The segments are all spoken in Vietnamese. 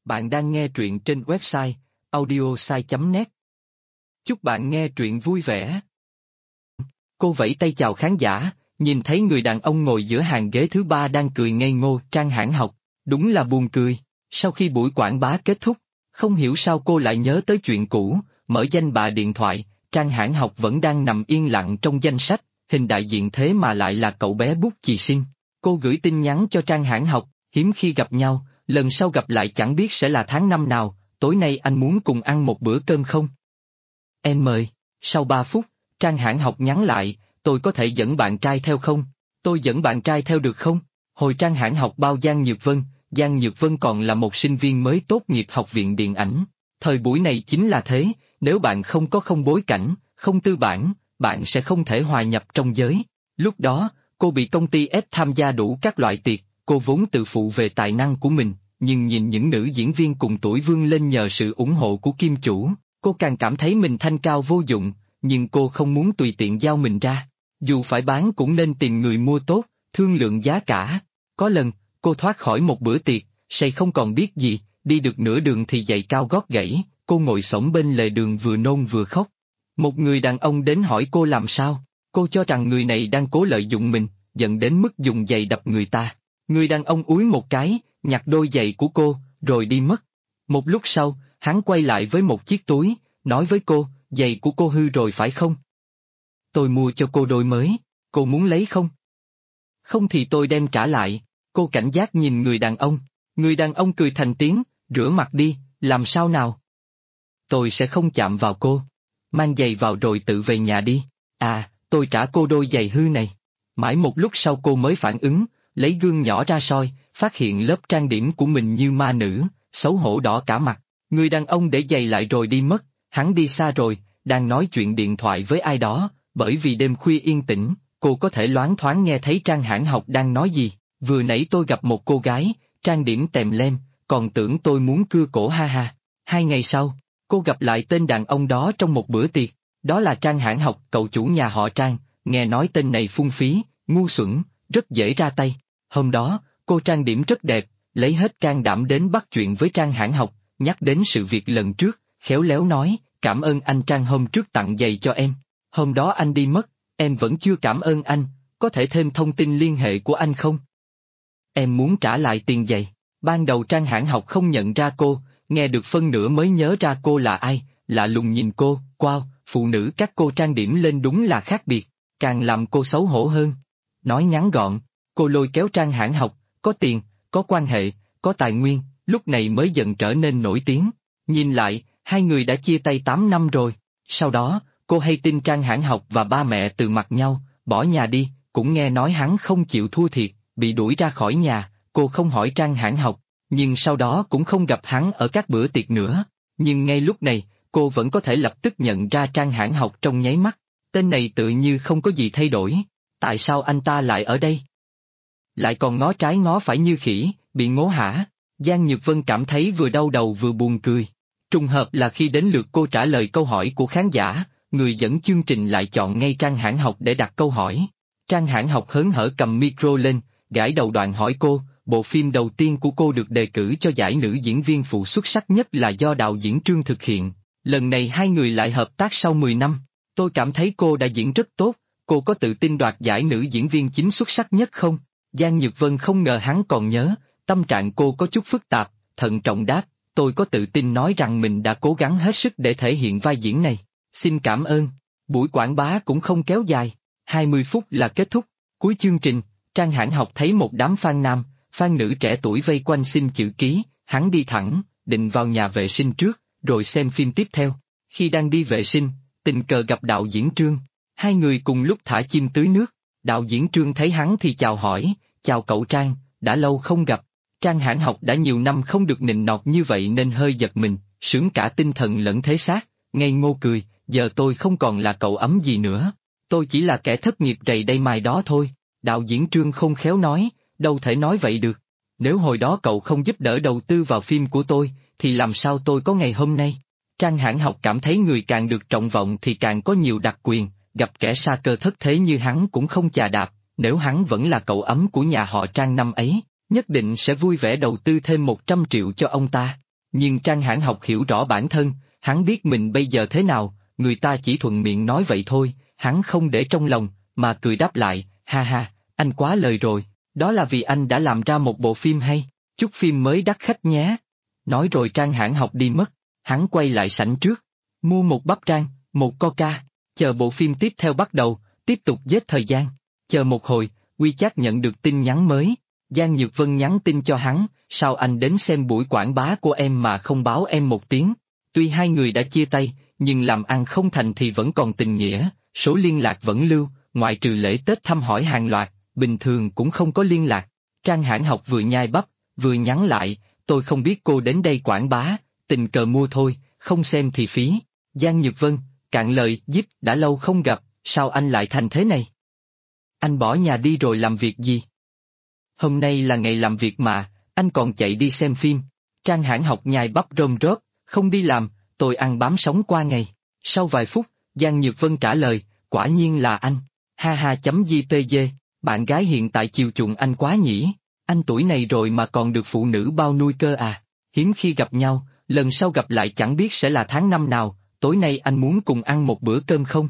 Bạn đang nghe truyện trên website audiosai.net. Chúc bạn nghe truyện vui vẻ. Cô vẫy tay chào khán giả, nhìn thấy người đàn ông ngồi giữa hàng ghế thứ ba đang cười ngây ngô. Trang Hãn Học, đúng là buồn cười. Sau khi buổi quảng bá kết thúc, không hiểu sao cô lại nhớ tới chuyện cũ, mở danh bạ điện thoại. Trang Hãn Học vẫn đang nằm yên lặng trong danh sách, hình đại diện thế mà lại là cậu bé bút chì sinh. Cô gửi tin nhắn cho Trang Hãn Học, hiếm khi gặp nhau, lần sau gặp lại chẳng biết sẽ là tháng năm nào. Tối nay anh muốn cùng ăn một bữa cơm không? Em mời. Sau 3 phút, Trang Hãn Học nhắn lại, tôi có thể dẫn bạn trai theo không? Tôi dẫn bạn trai theo được không? Hồi Trang Hãn Học bao Giang Nhược Vân còn là một sinh viên mới tốt nghiệp học viện điện ảnh. Thời buổi này chính là thế, nếu bạn không có bối cảnh, không tư bản, bạn sẽ không thể hòa nhập trong giới. Lúc đó, cô bị công ty ép tham gia đủ các loại tiệc, cô vốn tự phụ về tài năng của mình, nhưng nhìn những nữ diễn viên cùng tuổi vươn lên nhờ sự ủng hộ của kim chủ, cô càng cảm thấy mình thanh cao vô dụng, nhưng cô không muốn tùy tiện giao mình ra. Dù phải bán cũng nên tìm người mua tốt, thương lượng giá cả. Có lần, cô thoát khỏi một bữa tiệc, say không còn biết gì, đi được nửa đường thì giày cao gót gãy, cô ngồi xổm bên lề đường vừa nôn vừa khóc. Một người đàn ông đến hỏi cô làm sao, cô cho rằng người này đang cố lợi dụng mình, dẫn đến mức dùng giày đập người ta. Người đàn ông úi một cái, nhặt đôi giày của cô, rồi đi mất. Một lúc sau, hắn quay lại với một chiếc túi, nói với cô, giày của cô hư rồi phải không? Tôi mua cho cô đôi mới, cô muốn lấy không? Không thì tôi đem trả lại. Cô cảnh giác nhìn người đàn ông cười thành tiếng, rửa mặt đi, làm sao nào? Tôi sẽ không chạm vào cô. Mang giày vào rồi tự về nhà đi. À, tôi trả cô đôi giày hư này. Mãi một lúc sau cô mới phản ứng, lấy gương nhỏ ra soi, phát hiện lớp trang điểm của mình như ma nữ, xấu hổ đỏ cả mặt. Người đàn ông để giày lại rồi đi mất, hắn đi xa rồi, đang nói chuyện điện thoại với ai đó, bởi vì đêm khuya yên tĩnh, cô có thể loáng thoáng nghe thấy Trang Hãn Học đang nói gì. Vừa nãy tôi gặp một cô gái, trang điểm tèm lem, còn tưởng tôi muốn cưa cổ ha ha. 2 ngày sau, cô gặp lại tên đàn ông đó trong một bữa tiệc, đó là Trang Hãn Học, cậu chủ nhà họ Trang, nghe nói tên này phung phí, ngu xuẩn, rất dễ ra tay. Hôm đó, cô trang điểm rất đẹp, lấy hết can đảm đến bắt chuyện với Trang Hãn Học, nhắc đến sự việc lần trước, khéo léo nói, cảm ơn anh Trang hôm trước tặng giày cho em. Hôm đó anh đi mất, em vẫn chưa cảm ơn anh, có thể thêm thông tin liên hệ của anh không? Em muốn trả lại tiền giày. Ban đầu Trang Hãn Học không nhận ra cô, nghe được phân nửa mới nhớ ra cô là ai, lạ lùng nhìn cô, wow, phụ nữ các cô trang điểm lên đúng là khác biệt, càng làm cô xấu hổ hơn. Nói ngắn gọn, cô lôi kéo Trang Hãn Học, có tiền, có quan hệ, có tài nguyên, lúc này mới dần trở nên nổi tiếng. Nhìn lại, hai người đã chia tay 8 năm rồi. Sau đó, cô hay tin Trang Hãn Học và ba mẹ từ mặt nhau, bỏ nhà đi, cũng nghe nói hắn không chịu thua thiệt, bị đuổi ra khỏi nhà. Cô không hỏi Trang Hãn Học, nhưng sau đó cũng không gặp hắn ở các bữa tiệc nữa. Nhưng ngay lúc này, cô vẫn có thể lập tức nhận ra Trang Hãn Học trong nháy mắt. Tên này tự như không có gì thay đổi. Tại sao anh ta lại ở đây? Lại còn ngó trái ngó phải như khỉ, bị ngố hả? Giang Nhược Vân cảm thấy vừa đau đầu vừa buồn cười. Trùng hợp là khi đến lượt cô trả lời câu hỏi của khán giả, người dẫn chương trình lại chọn ngay Trang Hãn Học để đặt câu hỏi. Trang Hãn Học hớn hở cầm micro lên, gãi đầu đoạn hỏi cô, bộ phim đầu tiên của cô được đề cử cho giải nữ diễn viên phụ xuất sắc nhất là do đạo diễn Trương thực hiện. Lần này hai người lại hợp tác sau 10 năm. Tôi cảm thấy cô đã diễn rất tốt, cô có tự tin đoạt giải nữ diễn viên chính xuất sắc nhất không? Giang Nhược Vân không ngờ hắn còn nhớ, tâm trạng cô có chút phức tạp, thận trọng đáp, tôi có tự tin nói rằng mình đã cố gắng hết sức để thể hiện vai diễn này. Xin cảm ơn. Buổi quảng bá cũng không kéo dài, 20 phút là kết thúc. Cuối chương trình, Trang Hãn Học thấy một đám fan nam, fan nữ trẻ tuổi vây quanh xin chữ ký, hắn đi thẳng, định vào nhà vệ sinh trước, rồi xem phim tiếp theo. Khi đang đi vệ sinh, tình cờ gặp đạo diễn Trương. Hai người cùng lúc thả chim tưới nước. Đạo diễn Trương thấy hắn thì chào hỏi, chào cậu Trang, đã lâu không gặp. Trang Hãn Học đã nhiều năm không được nịnh nọt như vậy nên hơi giật mình, sướng cả tinh thần lẫn thể xác, ngây ngô cười, giờ tôi không còn là cậu ấm gì nữa. Tôi chỉ là kẻ thất nghiệp rầy đây mai đó thôi. Đạo diễn Trương không khéo nói, đâu thể nói vậy được. Nếu hồi đó cậu không giúp đỡ đầu tư vào phim của tôi, thì làm sao tôi có ngày hôm nay? Trang Hãn Học cảm thấy người càng được trọng vọng thì càng có nhiều đặc quyền, gặp kẻ sa cơ thất thế như hắn cũng không chà đạp, nếu hắn vẫn là cậu ấm của nhà họ Trang năm ấy, nhất định sẽ vui vẻ đầu tư thêm 100 triệu cho ông ta. Nhưng Trang Hãn Học hiểu rõ bản thân, hắn biết mình bây giờ thế nào, người ta chỉ thuận miệng nói vậy thôi, hắn không để trong lòng, mà cười đáp lại, ha ha, anh quá lời rồi, đó là vì anh đã làm ra một bộ phim hay, chút phim mới đắt khách nhé. Nói rồi Trang Hãn Học đi mất, hắn quay lại sảnh trước, mua một bắp rang, một coca, chờ bộ phim tiếp theo bắt đầu, tiếp tục giết thời gian. Chờ một hồi, WeChat nhận được tin nhắn mới, Giang Nhược Vân nhắn tin cho hắn, sao anh đến xem buổi quảng bá của em mà không báo em một tiếng. Tuy hai người đã chia tay, nhưng làm ăn không thành thì vẫn còn tình nghĩa, số liên lạc vẫn lưu, ngoại trừ lễ Tết thăm hỏi hàng loạt, bình thường cũng không có liên lạc. Trang Hãn Học vừa nhai bắp, vừa nhắn lại, tôi không biết cô đến đây quảng bá, tình cờ mua thôi, không xem thì phí. Giang Nhược Vân, cạn lời, Díp, đã lâu không gặp, sao anh lại thành thế này? Anh bỏ nhà đi rồi làm việc gì? Hôm nay là ngày làm việc mà, anh còn chạy đi xem phim. Trang Hãn Học nhai bắp rôm rớp, không đi làm, tôi ăn bám sống qua ngày. Sau vài phút, Giang Nhược Vân trả lời, quả nhiên là anh. Ha ha chấm JPG, bạn gái hiện tại chiều chuộng anh quá nhỉ, anh tuổi này rồi mà còn được phụ nữ bao nuôi cơ à, hiếm khi gặp nhau, lần sau gặp lại chẳng biết sẽ là tháng năm nào, tối nay anh muốn cùng ăn một bữa cơm không?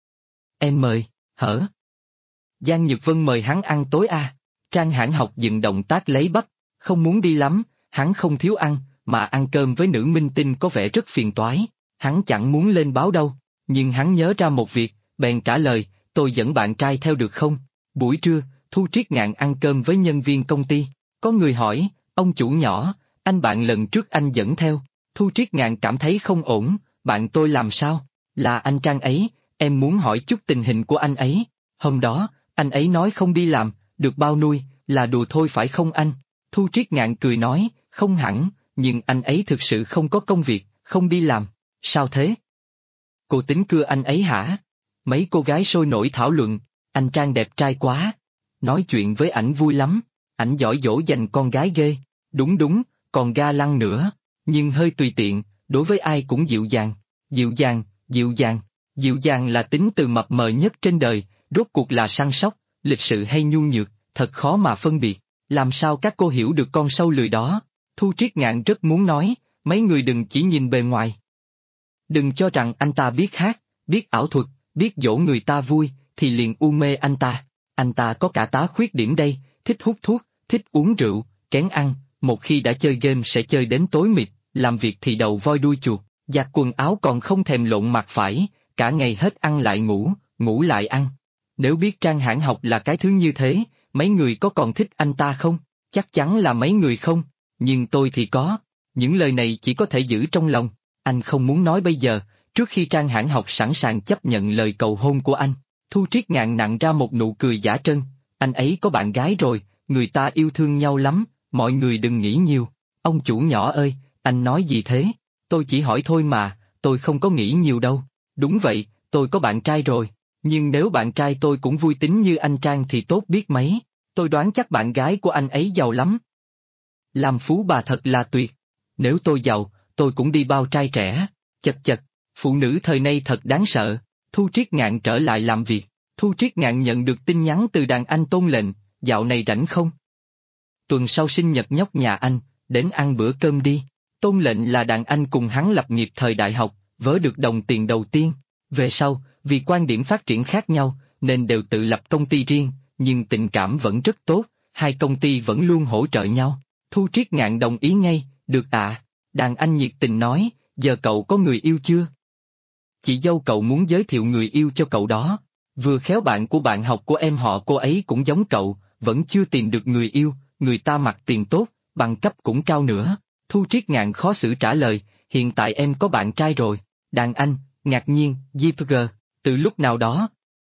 Em mời, hở? Giang Nhược Vân mời hắn ăn tối à? Trang Hãn Học dừng động tác lấy bắp, không muốn đi lắm, hắn không thiếu ăn, mà ăn cơm với nữ minh tinh có vẻ rất phiền toái, hắn chẳng muốn lên báo đâu, nhưng hắn nhớ ra một việc, bèn trả lời, tôi dẫn bạn trai theo được không? Buổi trưa, Thu Triết Ngạn ăn cơm với nhân viên công ty, có người hỏi, ông chủ nhỏ, anh bạn lần trước anh dẫn theo, Thu Triết Ngạn cảm thấy không ổn, bạn tôi làm sao? Là anh Trang ấy, em muốn hỏi chút tình hình của anh ấy, hôm đó, anh ấy nói không đi làm, được bao nuôi, là đùa thôi phải không anh? Thu Triết Ngạn cười nói, không hẳn, nhưng anh ấy thực sự không có công việc, không đi làm, sao thế? Cô tính cưa anh ấy hả? Mấy cô gái sôi nổi thảo luận, anh Trang đẹp trai quá, nói chuyện với ảnh vui lắm, ảnh giỏi dỗ dành con gái ghê, đúng đúng, còn ga lăng nữa, nhưng hơi tùy tiện, đối với ai cũng dịu dàng, dịu dàng, dịu dàng, dịu dàng là tính từ mập mờ nhất trên đời, rốt cuộc là săn sóc, lịch sự hay nhu nhược, thật khó mà phân biệt, làm sao các cô hiểu được con sâu lười đó? Thu Triết Ngạn rất muốn nói, mấy người đừng chỉ nhìn bề ngoài. Đừng cho rằng anh ta biết hát, biết ảo thuật, biết dỗ người ta vui, thì liền u mê anh ta có cả tá khuyết điểm đây, thích hút thuốc, thích uống rượu, kén ăn, một khi đã chơi game sẽ chơi đến tối mịt, làm việc thì đầu voi đuôi chuột, giặt quần áo còn không thèm lộn mặt phải, cả ngày hết ăn lại ngủ, ngủ lại ăn. Nếu biết Trang Hãn Học là cái thứ như thế, mấy người có còn thích anh ta không? Chắc chắn là mấy người không, nhưng tôi thì có. Những lời này chỉ có thể giữ trong lòng, anh không muốn nói bây giờ, trước khi Trang Hãn Học sẵn sàng chấp nhận lời cầu hôn của anh. Thu Triết Ngạn nặn ra một nụ cười giả trân, anh ấy có bạn gái rồi, người ta yêu thương nhau lắm, mọi người đừng nghĩ nhiều. Ông chủ nhỏ ơi, anh nói gì thế? Tôi chỉ hỏi thôi mà, tôi không có nghĩ nhiều đâu. Đúng vậy, tôi có bạn trai rồi, nhưng nếu bạn trai tôi cũng vui tính như anh Trang thì tốt biết mấy, tôi đoán chắc bạn gái của anh ấy giàu lắm. Làm phú bà thật là tuyệt. Nếu tôi giàu, tôi cũng đi bao trai trẻ. Chật chật, phụ nữ thời nay thật đáng sợ. Thu Triết Ngạn trở lại làm việc. Thu Triết Ngạn nhận được tin nhắn từ đàn anh Tôn Lệnh, dạo này rảnh không? Tuần sau sinh nhật nhóc nhà anh, đến ăn bữa cơm đi. Tôn Lệnh là đàn anh cùng hắn lập nghiệp thời đại học, vớ được đồng tiền đầu tiên. Về sau, vì quan điểm phát triển khác nhau, nên đều tự lập công ty riêng, nhưng tình cảm vẫn rất tốt, hai công ty vẫn luôn hỗ trợ nhau. Thu Triết Ngạn đồng ý ngay, được ạ. Đàn anh nhiệt tình nói, giờ cậu có người yêu chưa? Chị dâu cậu muốn giới thiệu người yêu cho cậu đó. Vừa khéo bạn của bạn học của em họ cô ấy cũng giống cậu, vẫn chưa tìm được người yêu, người ta mặc tiền tốt, bằng cấp cũng cao nữa. Thu Triết Ngạn khó xử trả lời, hiện tại em có bạn trai rồi. Đàn anh, ngạc nhiên, JPG, từ lúc nào đó?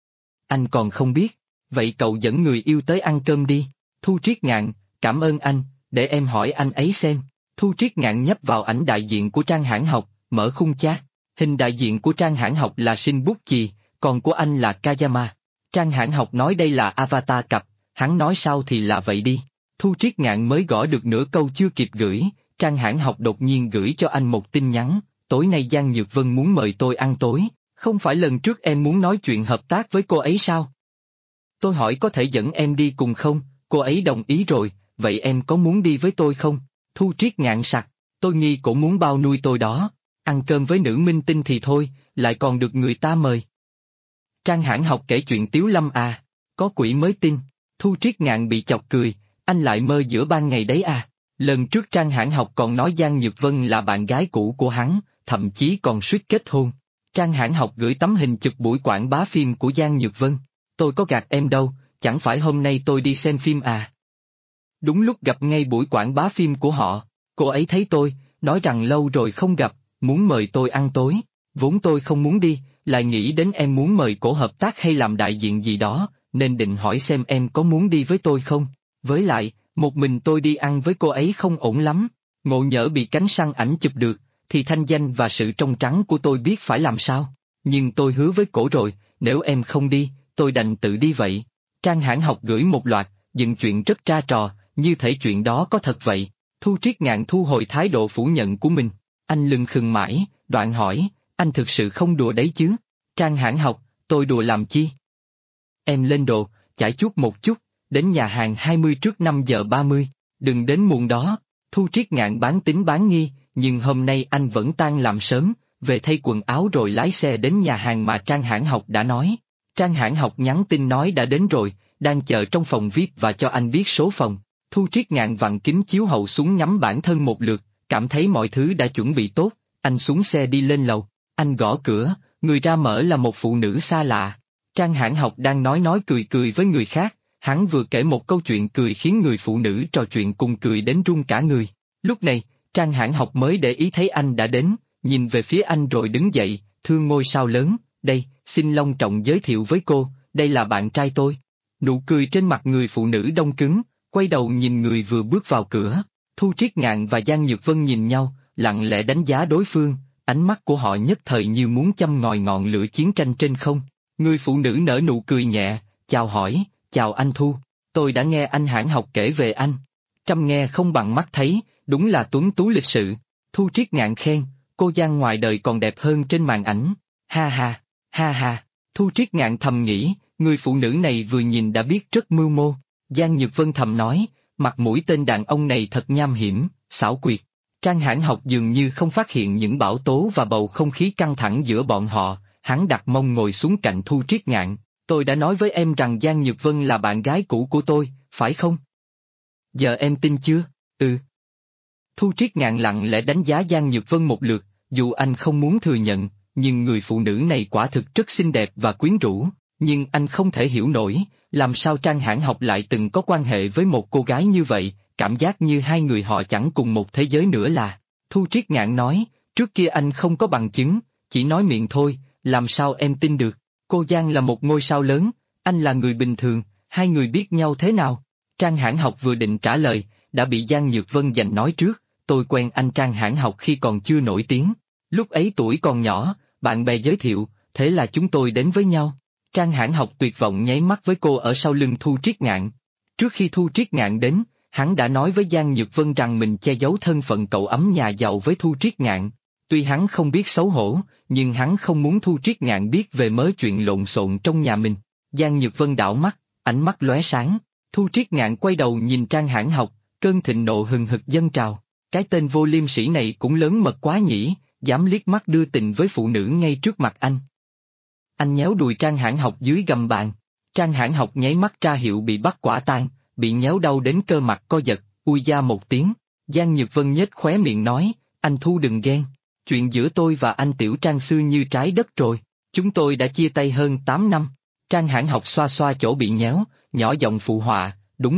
Anh còn không biết, vậy cậu dẫn người yêu tới ăn cơm đi. Thu Triết Ngạn, cảm ơn anh, để em hỏi anh ấy xem. Thu Triết Ngạn nhấp vào ảnh đại diện của Trang Hãn Học, mở khung chat. Hình đại diện của Trang Hãn Học là Shin Bút Chì, còn của anh là Kayama. Trang Hãn Học nói đây là avatar cặp, hắn nói sao thì là vậy đi. Thu Triết Ngạn mới gõ được nửa câu chưa kịp gửi, Trang Hãn Học đột nhiên gửi cho anh một tin nhắn, tối nay Giang Nhược Vân muốn mời tôi ăn tối, không phải lần trước em muốn nói chuyện hợp tác với cô ấy sao? Tôi hỏi có thể dẫn em đi cùng không, cô ấy đồng ý rồi, vậy em có muốn đi với tôi không? Thu Triết Ngạn sặc, Tôi nghi cổ muốn bao nuôi tôi đó, ăn cơm với nữ minh tinh thì thôi, lại còn được người ta mời. Trang Hãn Học kể chuyện tiếu lâm à, có quỷ mới tin, Thu Triết Ngạn bị chọc cười, anh lại mơ giữa ban ngày đấy à. Lần trước Trang Hãn Học còn nói Giang Nhược Vân là bạn gái cũ của hắn, thậm chí còn suýt kết hôn. Trang Hãn Học gửi tấm hình chụp buổi quảng bá phim của Giang Nhược Vân. Tôi có gạt em đâu, chẳng phải hôm nay tôi đi xem phim à. Đúng lúc gặp ngay buổi quảng bá phim của họ, cô ấy thấy tôi, nói rằng lâu rồi không gặp, muốn mời tôi ăn tối. Vốn tôi không muốn đi, lại nghĩ đến em muốn mời cổ hợp tác hay làm đại diện gì đó, nên định hỏi xem em có muốn đi với tôi không. Với lại, một mình tôi đi ăn với cô ấy không ổn lắm, ngộ nhỡ bị cánh săn ảnh chụp được, thì thanh danh và sự trong trắng của tôi biết phải làm sao. Nhưng tôi hứa với cổ rồi, nếu em không đi, tôi đành tự đi vậy. Trang Hãn Học gửi một loạt, dựng chuyện rất ra trò, như thể chuyện đó có thật vậy. Thu Triết Ngạn thu hồi thái độ phủ nhận của mình. Anh lừng khừng mãi, đoạn hỏi, anh thực sự không đùa đấy chứ? Trang Hãn Học, tôi đùa làm chi? Em lên đồ, chải chuốt một chút, đến nhà hàng 20 trước 5 giờ 30, đừng đến muộn đó. Thu Triết Ngạn bán tín bán nghi, nhưng hôm nay anh vẫn tan làm sớm, về thay quần áo rồi lái xe đến nhà hàng mà Trang Hãn Học đã nói. Trang Hãn Học nhắn tin nói đã đến rồi, đang chờ trong phòng VIP và cho anh biết số phòng. Thu Triết Ngạn vặn kính chiếu hậu xuống ngắm bản thân một lượt, cảm thấy mọi thứ đã chuẩn bị tốt, anh xuống xe đi lên lầu. Anh gõ cửa, người ra mở là một phụ nữ xa lạ. Trang Hãn Học đang nói cười cười với người khác, hắn vừa kể một câu chuyện cười khiến người phụ nữ trò chuyện cùng cười đến run cả người. Lúc này, Trang Hãn Học mới để ý thấy anh đã đến, nhìn về phía anh rồi đứng dậy, thưa ngôi sao lớn, đây, xin long trọng giới thiệu với cô, đây là bạn trai tôi. Nụ cười trên mặt người phụ nữ đông cứng, quay đầu nhìn người vừa bước vào cửa. Thu Triết Ngạn và Giang Nhược Vân nhìn nhau, lặng lẽ đánh giá đối phương, ánh mắt của họ nhất thời như muốn châm ngòi ngọn lửa chiến tranh trên không. Người phụ nữ nở nụ cười nhẹ, chào hỏi, chào anh Thu, tôi đã nghe anh Hãn Học kể về anh. Trăm nghe không bằng mắt thấy, đúng là tuấn tú lịch sự. Thu Triết Ngạn khen, cô Giang ngoài đời còn đẹp hơn trên màn ảnh. Ha ha, ha ha, Thu Triết Ngạn thầm nghĩ, người phụ nữ này vừa nhìn đã biết rất mưu mô. Giang Nhược Vân thầm nói, mặt mũi tên đàn ông này thật nham hiểm, xảo quyệt. Trang Hãn Học dường như không phát hiện những bão tố và bầu không khí căng thẳng giữa bọn họ, hắn đặt mông ngồi xuống cạnh Thu Triết Ngạn. Tôi đã nói với em rằng Giang Nhược Vân là bạn gái cũ của tôi, phải không? Giờ em tin chưa? Ừ. Thu Triết Ngạn lặng lẽ đánh giá Giang Nhược Vân một lượt, dù anh không muốn thừa nhận, nhưng người phụ nữ này quả thực rất xinh đẹp và quyến rũ, nhưng anh không thể hiểu nổi, làm sao Trang Hãn Học lại từng có quan hệ với một cô gái như vậy, cảm giác như hai người họ chẳng cùng một thế giới nữa là. Thu Triết Ngạn nói, trước kia anh không có bằng chứng, chỉ nói miệng thôi, làm sao em tin được? Cô Giang là một ngôi sao lớn, anh là người bình thường, hai người biết nhau thế nào? Trang Hãn Học vừa định trả lời, đã bị Giang Nhược Vân giành nói trước, tôi quen anh Trang Hãn Học khi còn chưa nổi tiếng. Lúc ấy tuổi còn nhỏ, bạn bè giới thiệu, thế là chúng tôi đến với nhau. Trang Hãn Học tuyệt vọng nháy mắt với cô ở sau lưng Thu Triết Ngạn. Trước khi Thu Triết Ngạn đến, hắn đã nói với Giang Nhược Vân rằng mình che giấu thân phận cậu ấm nhà giàu với Thu Triết Ngạn. Tuy hắn không biết xấu hổ, nhưng hắn không muốn Thu Triết Ngạn biết về mớ chuyện lộn xộn trong nhà mình. Giang Nhược Vân đảo mắt, ánh mắt lóe sáng. Thu Triết Ngạn quay đầu nhìn Trang Hãn Học, cơn thịnh nộ hừng hực dâng trào. Cái tên vô liêm sỉ này cũng lớn mật quá nhỉ, dám liếc mắt đưa tình với phụ nữ ngay trước mặt anh. Anh nhéo đùi Trang Hãn Học dưới gầm bàn. Trang Hãn Học nháy mắt ra hiệu bị bắt quả tang, bị nhéo đau đến cơ mặt co giật, ui da một tiếng. Giang Nhược Vân nhếch khóe miệng nói, anh Thu đừng ghen. Chuyện giữa tôi và anh Tiểu Trang xưa như trái đất rồi, chúng tôi đã chia tay hơn 8 năm. Trang Hãn Học xoa xoa chỗ bị nhéo, nhỏ giọng phụ họa,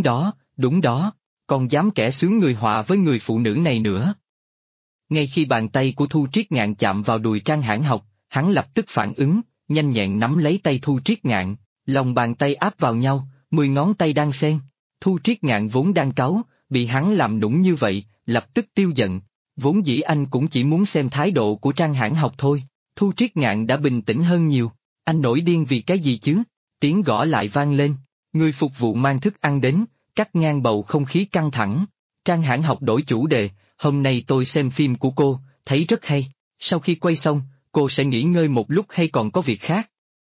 đúng đó, còn dám kẻ xướng người họa với người phụ nữ này nữa. Ngay khi bàn tay của Thu Triết Ngạn chạm vào đùi Trang Hãn Học, hắn lập tức phản ứng, nhanh nhẹn nắm lấy tay Thu Triết Ngạn, lòng bàn tay áp vào nhau, 10 ngón tay đang xen. Thu Triết Ngạn vốn đang cáu, bị hắn làm nũng như vậy, lập tức tiêu giận. Vốn dĩ anh cũng chỉ muốn xem thái độ của Trang Hãn Học thôi. Thu Triết Ngạn đã bình tĩnh hơn nhiều. Anh nổi điên vì cái gì chứ? Tiếng gõ lại vang lên. Người phục vụ mang thức ăn đến, cắt ngang bầu không khí căng thẳng. Trang Hãn Học đổi chủ đề, hôm nay tôi xem phim của cô, thấy rất hay. Sau khi quay xong, cô sẽ nghỉ ngơi một lúc hay còn có việc khác?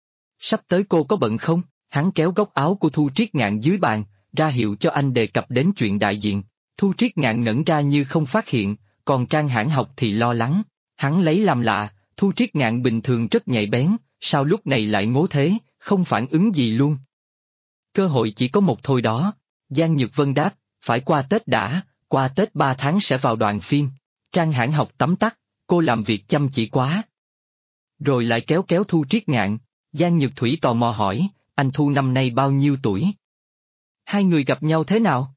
Sắp tới cô có bận không? Hắn kéo góc áo của Thu Triết Ngạn dưới bàn, ra hiệu cho anh đề cập đến chuyện đại diện. Thu Triết Ngạn ngẩn ra như không phát hiện, còn Trang Hãn Học thì lo lắng. Hắn lấy làm lạ, Thu Triết Ngạn bình thường rất nhạy bén, sao lúc này lại ngố thế, không phản ứng gì luôn. Cơ hội chỉ có một thôi đó. Giang Nhược Vân đáp, phải qua Tết đã, qua Tết 3 tháng sẽ vào đoàn phim. Trang Hãn Học tấm tắc, cô làm việc chăm chỉ quá. Rồi lại kéo kéo Thu Triết Ngạn. Giang Nhược Thủy tò mò hỏi, anh Thu năm nay bao nhiêu tuổi? Hai người gặp nhau thế nào?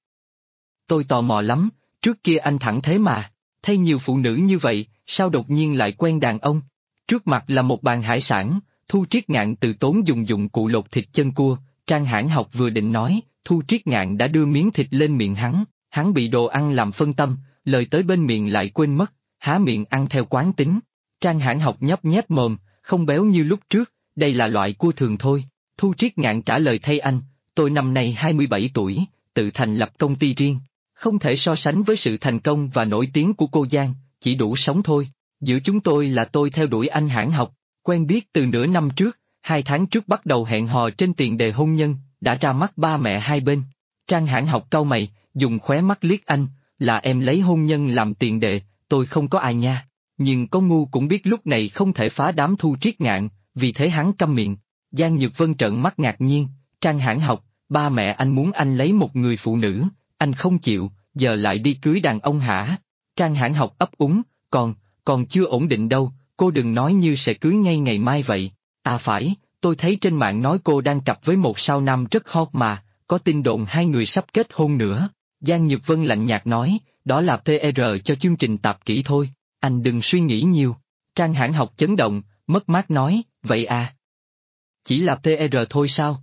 Tôi tò mò lắm, trước kia anh thẳng thế mà, thấy nhiều phụ nữ như vậy, sao đột nhiên lại quen đàn ông? Trước mặt là một bàn hải sản, Thu Triết Ngạn từ tốn dùng dụng cụ lột thịt chân cua, Trang Hãn Học vừa định nói, Thu Triết Ngạn đã đưa miếng thịt lên miệng hắn bị đồ ăn làm phân tâm, lời tới bên miệng lại quên mất, há miệng ăn theo quán tính. Trang Hãn Học nhấp nhép mồm, không béo như lúc trước, đây là loại cua thường thôi. Thu Triết Ngạn trả lời thay anh, tôi năm nay 27 tuổi, tự thành lập công ty riêng. Không thể so sánh với sự thành công và nổi tiếng của cô Giang, chỉ đủ sống thôi. Giữa chúng tôi là tôi theo đuổi anh Hãn Học, quen biết từ nửa năm trước, 2 tháng trước bắt đầu hẹn hò trên tiền đề hôn nhân, đã ra mắt ba mẹ hai bên. Trang Hãn Học cau mày, dùng khóe mắt liếc anh, là em lấy hôn nhân làm tiền đề, tôi không có ai nha. Nhưng có ngu cũng biết lúc này không thể phá đám Thu Triết Ngạn, vì thế hắn câm miệng. Giang Nhược Vân trợn mắt ngạc nhiên, Trang Hãn Học, ba mẹ anh muốn anh lấy một người phụ nữ, anh không chịu, giờ lại đi cưới đàn ông hả? Trang Hãn Học ấp úng, còn chưa ổn định đâu, cô đừng nói như sẽ cưới ngay ngày mai vậy. À phải, tôi thấy trên mạng nói cô đang cặp với một sao nam rất hot mà, có tin đồn hai người sắp kết hôn nữa. Giang Nhược Vân lạnh nhạt nói, đó là PR cho chương trình tạp kỹ thôi, anh đừng suy nghĩ nhiều. Trang Hãn Học chấn động, mất mát nói, vậy à? Chỉ là PR thôi sao?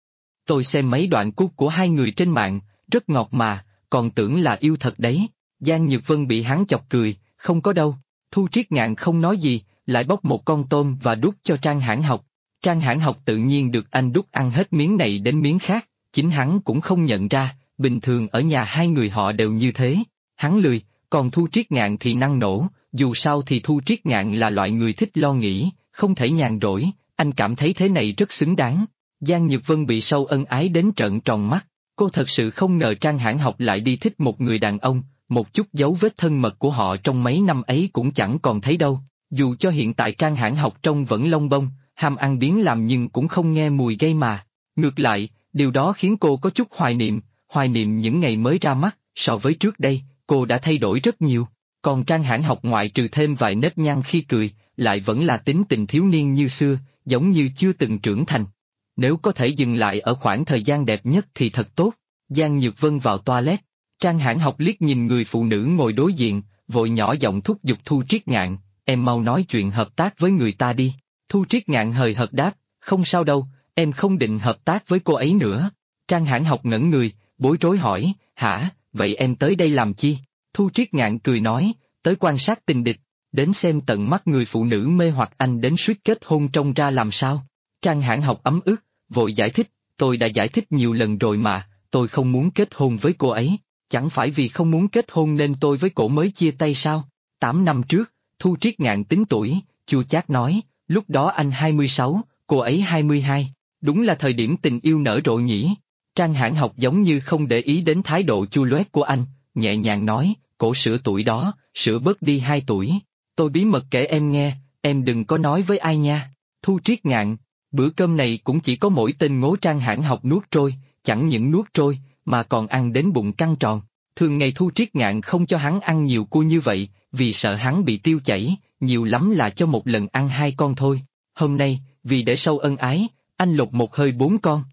Tôi xem mấy đoạn cút của hai người trên mạng, rất ngọt mà, còn tưởng là yêu thật đấy. Giang Nhược Vân bị hắn chọc cười, không có đâu. Thu Triết Ngạn không nói gì, lại bóc một con tôm và đút cho Trang Hãn Học. Trang Hãn Học tự nhiên được anh đút ăn hết miếng này đến miếng khác, chính hắn cũng không nhận ra, bình thường ở nhà hai người họ đều như thế. Hắn lười, còn Thu Triết Ngạn thì năng nổ, dù sao thì Thu Triết Ngạn là loại người thích lo nghĩ, không thể nhàn rỗi, anh cảm thấy thế này rất xứng đáng. Giang Nhược Vân bị sâu ân ái đến trợn tròn mắt, cô thật sự không ngờ Trang Hãn Học lại đi thích một người đàn ông, một chút dấu vết thân mật của họ trong mấy năm ấy cũng chẳng còn thấy đâu. Dù cho hiện tại Trang Hãn Học trông vẫn lông bông, ham ăn biếng làm nhưng cũng không nghe mùi gây mà. Ngược lại, điều đó khiến cô có chút hoài niệm những ngày mới ra mắt, so với trước đây, cô đã thay đổi rất nhiều. Còn Trang Hãn Học ngoại trừ thêm vài nếp nhăn khi cười, lại vẫn là tính tình thiếu niên như xưa, giống như chưa từng trưởng thành. Nếu có thể dừng lại ở khoảng thời gian đẹp nhất thì thật tốt. Giang Nhược Vân vào toilet, Trang Hãn Học liếc nhìn người phụ nữ ngồi đối diện, vội nhỏ giọng thúc giục Thu Triết Ngạn, em mau nói chuyện hợp tác với người ta đi. Thu Triết Ngạn hời hợt đáp, không sao đâu, em không định hợp tác với cô ấy nữa. Trang Hãn Học ngẩn người, bối rối hỏi, hả, vậy em tới đây làm chi? Thu Triết Ngạn cười nói, tới quan sát tình địch, đến xem tận mắt người phụ nữ mê hoặc anh đến suýt kết hôn trông ra làm sao. Trang Hãn Học ấm ức, vội giải thích, tôi đã giải thích nhiều lần rồi mà, tôi không muốn kết hôn với cô ấy, chẳng phải vì không muốn kết hôn nên tôi với cổ mới chia tay sao? 8 năm trước, Thu Triết Ngạn tính tuổi, chua chát nói, lúc đó anh 26, cô ấy 22, đúng là thời điểm tình yêu nở rộ nhỉ. Trang Hãn Học giống như không để ý đến thái độ chua loét của anh, nhẹ nhàng nói, cổ sửa tuổi đó, sửa bớt đi 2 tuổi, tôi bí mật kể em nghe, em đừng có nói với ai nha. Thu Triết Ngạn, bữa cơm này cũng chỉ có mỗi tên ngố Trang Hãn Học nuốt trôi, chẳng những nuốt trôi, mà còn ăn đến bụng căng tròn. Thường ngày Thu Triết Ngạn không cho hắn ăn nhiều cua như vậy, vì sợ hắn bị tiêu chảy, nhiều lắm là cho một lần ăn 2 con thôi. Hôm nay, vì để sâu ân ái, anh lột một hơi 4 con.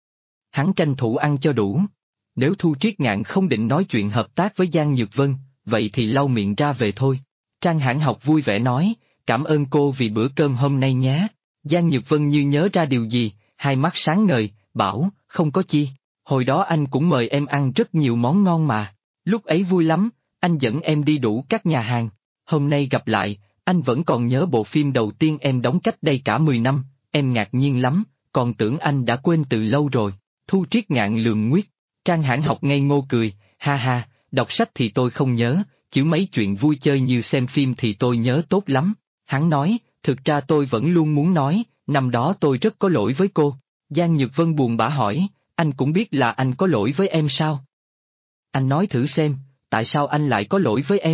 Hắn tranh thủ ăn cho đủ. Nếu Thu Triết Ngạn không định nói chuyện hợp tác với Giang Nhược Vân, vậy thì lau miệng ra về thôi. Trang Hãn Học vui vẻ nói, cảm ơn cô vì bữa cơm hôm nay nhé. Giang Nhược Vân như nhớ ra điều gì, hai mắt sáng ngời, bảo, không có chi, hồi đó anh cũng mời em ăn rất nhiều món ngon mà, lúc ấy vui lắm, anh dẫn em đi đủ các nhà hàng, hôm nay gặp lại, anh vẫn còn nhớ bộ phim đầu tiên em đóng cách đây cả 10 năm, em ngạc nhiên lắm, còn tưởng anh đã quên từ lâu rồi. Thu Triết Ngạn lườm nguyết, Trang Hãn Học ngây ngô cười, ha ha, đọc sách thì tôi không nhớ, chứ mấy chuyện vui chơi như xem phim thì tôi nhớ tốt lắm. Hắn nói, thực ra tôi vẫn luôn muốn nói, năm đó tôi rất có lỗi với cô. Giang Nhược Vân buồn bã hỏi, anh cũng biết là anh có lỗi với em sao? Anh nói thử xem, tại sao anh lại có lỗi với em?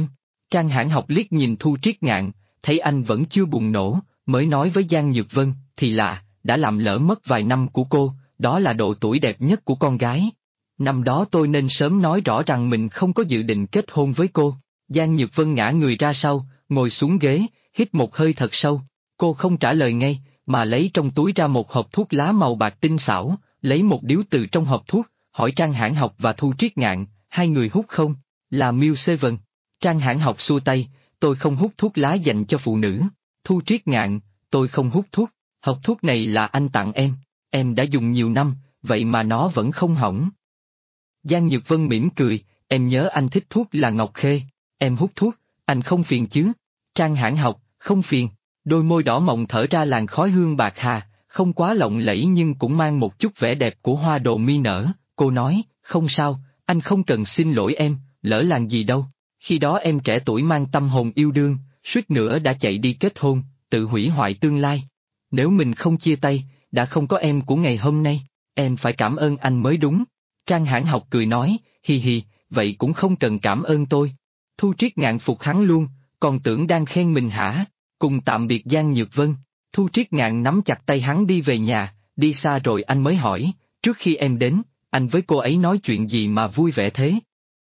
Trang Hãn Học liếc nhìn Thu Triết Ngạn, thấy anh vẫn chưa bùng nổ, mới nói với Giang Nhược Vân, thì lạ, đã làm lỡ mất vài năm của cô, đó là độ tuổi đẹp nhất của con gái. Năm đó tôi nên sớm nói rõ rằng mình không có dự định kết hôn với cô. Giang Nhược Vân ngã người ra sau, ngồi xuống ghế, hít một hơi thật sâu. Cô không trả lời ngay, mà lấy trong túi ra một hộp thuốc lá màu bạc tinh xảo, lấy một điếu từ trong hộp thuốc, hỏi Trang Hãn Học và Thu Triết Ngạn, hai người hút không? Là Miu Seven. Trang Hãn Học xua tay, tôi không hút thuốc lá dành cho phụ nữ. Thu Triết Ngạn, tôi không hút thuốc, hộp thuốc này là anh tặng em đã dùng nhiều năm, vậy mà nó vẫn không hỏng. Giang Nhược Vân mỉm cười, em nhớ anh thích thuốc là Ngọc Khê, em hút thuốc, anh không phiền chứ? Trang Hãn Học, không phiền, đôi môi đỏ mọng thở ra làn khói hương bạc hà, không quá lộng lẫy nhưng cũng mang một chút vẻ đẹp của hoa đồ mi nở, cô nói, không sao, anh không cần xin lỗi em, lỡ làng gì đâu, khi đó em trẻ tuổi mang tâm hồn yêu đương, suýt nữa đã chạy đi kết hôn, tự hủy hoại tương lai. Nếu mình không chia tay, đã không có em của ngày hôm nay, em phải cảm ơn anh mới đúng. Trang Hãn Học cười nói, hi hi, vậy cũng không cần cảm ơn tôi. Thu Triết Ngạn phục hắn luôn, còn tưởng đang khen mình hả? Cùng tạm biệt Giang Nhược Vân. Thu Triết Ngạn nắm chặt tay hắn đi về nhà, đi xa rồi anh mới hỏi, trước khi em đến, anh với cô ấy nói chuyện gì mà vui vẻ thế?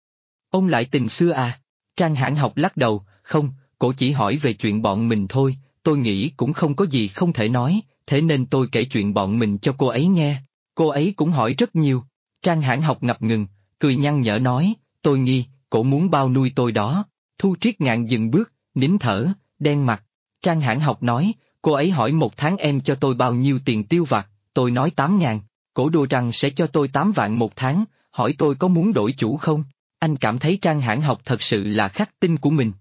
Ôn lại tình xưa à? Trang Hãn Học lắc đầu, không, cô chỉ hỏi về chuyện bọn mình thôi, tôi nghĩ cũng không có gì không thể nói, thế nên tôi kể chuyện bọn mình cho cô ấy nghe. Cô ấy cũng hỏi rất nhiều. Trang Hãn Học ngập ngừng, cười nhăn nhở nói, tôi nghi, cổ muốn bao nuôi tôi đó. Thu Triết Ngạn dừng bước, nín thở, đen mặt. Trang Hãn Học nói, cô ấy hỏi một tháng em cho tôi bao nhiêu tiền tiêu vặt, tôi nói 8.000, cổ đùa rằng sẽ cho tôi 8 vạn một tháng, hỏi tôi có muốn đổi chủ không? Anh cảm thấy Trang Hãn Học thật sự là khắc tinh của mình.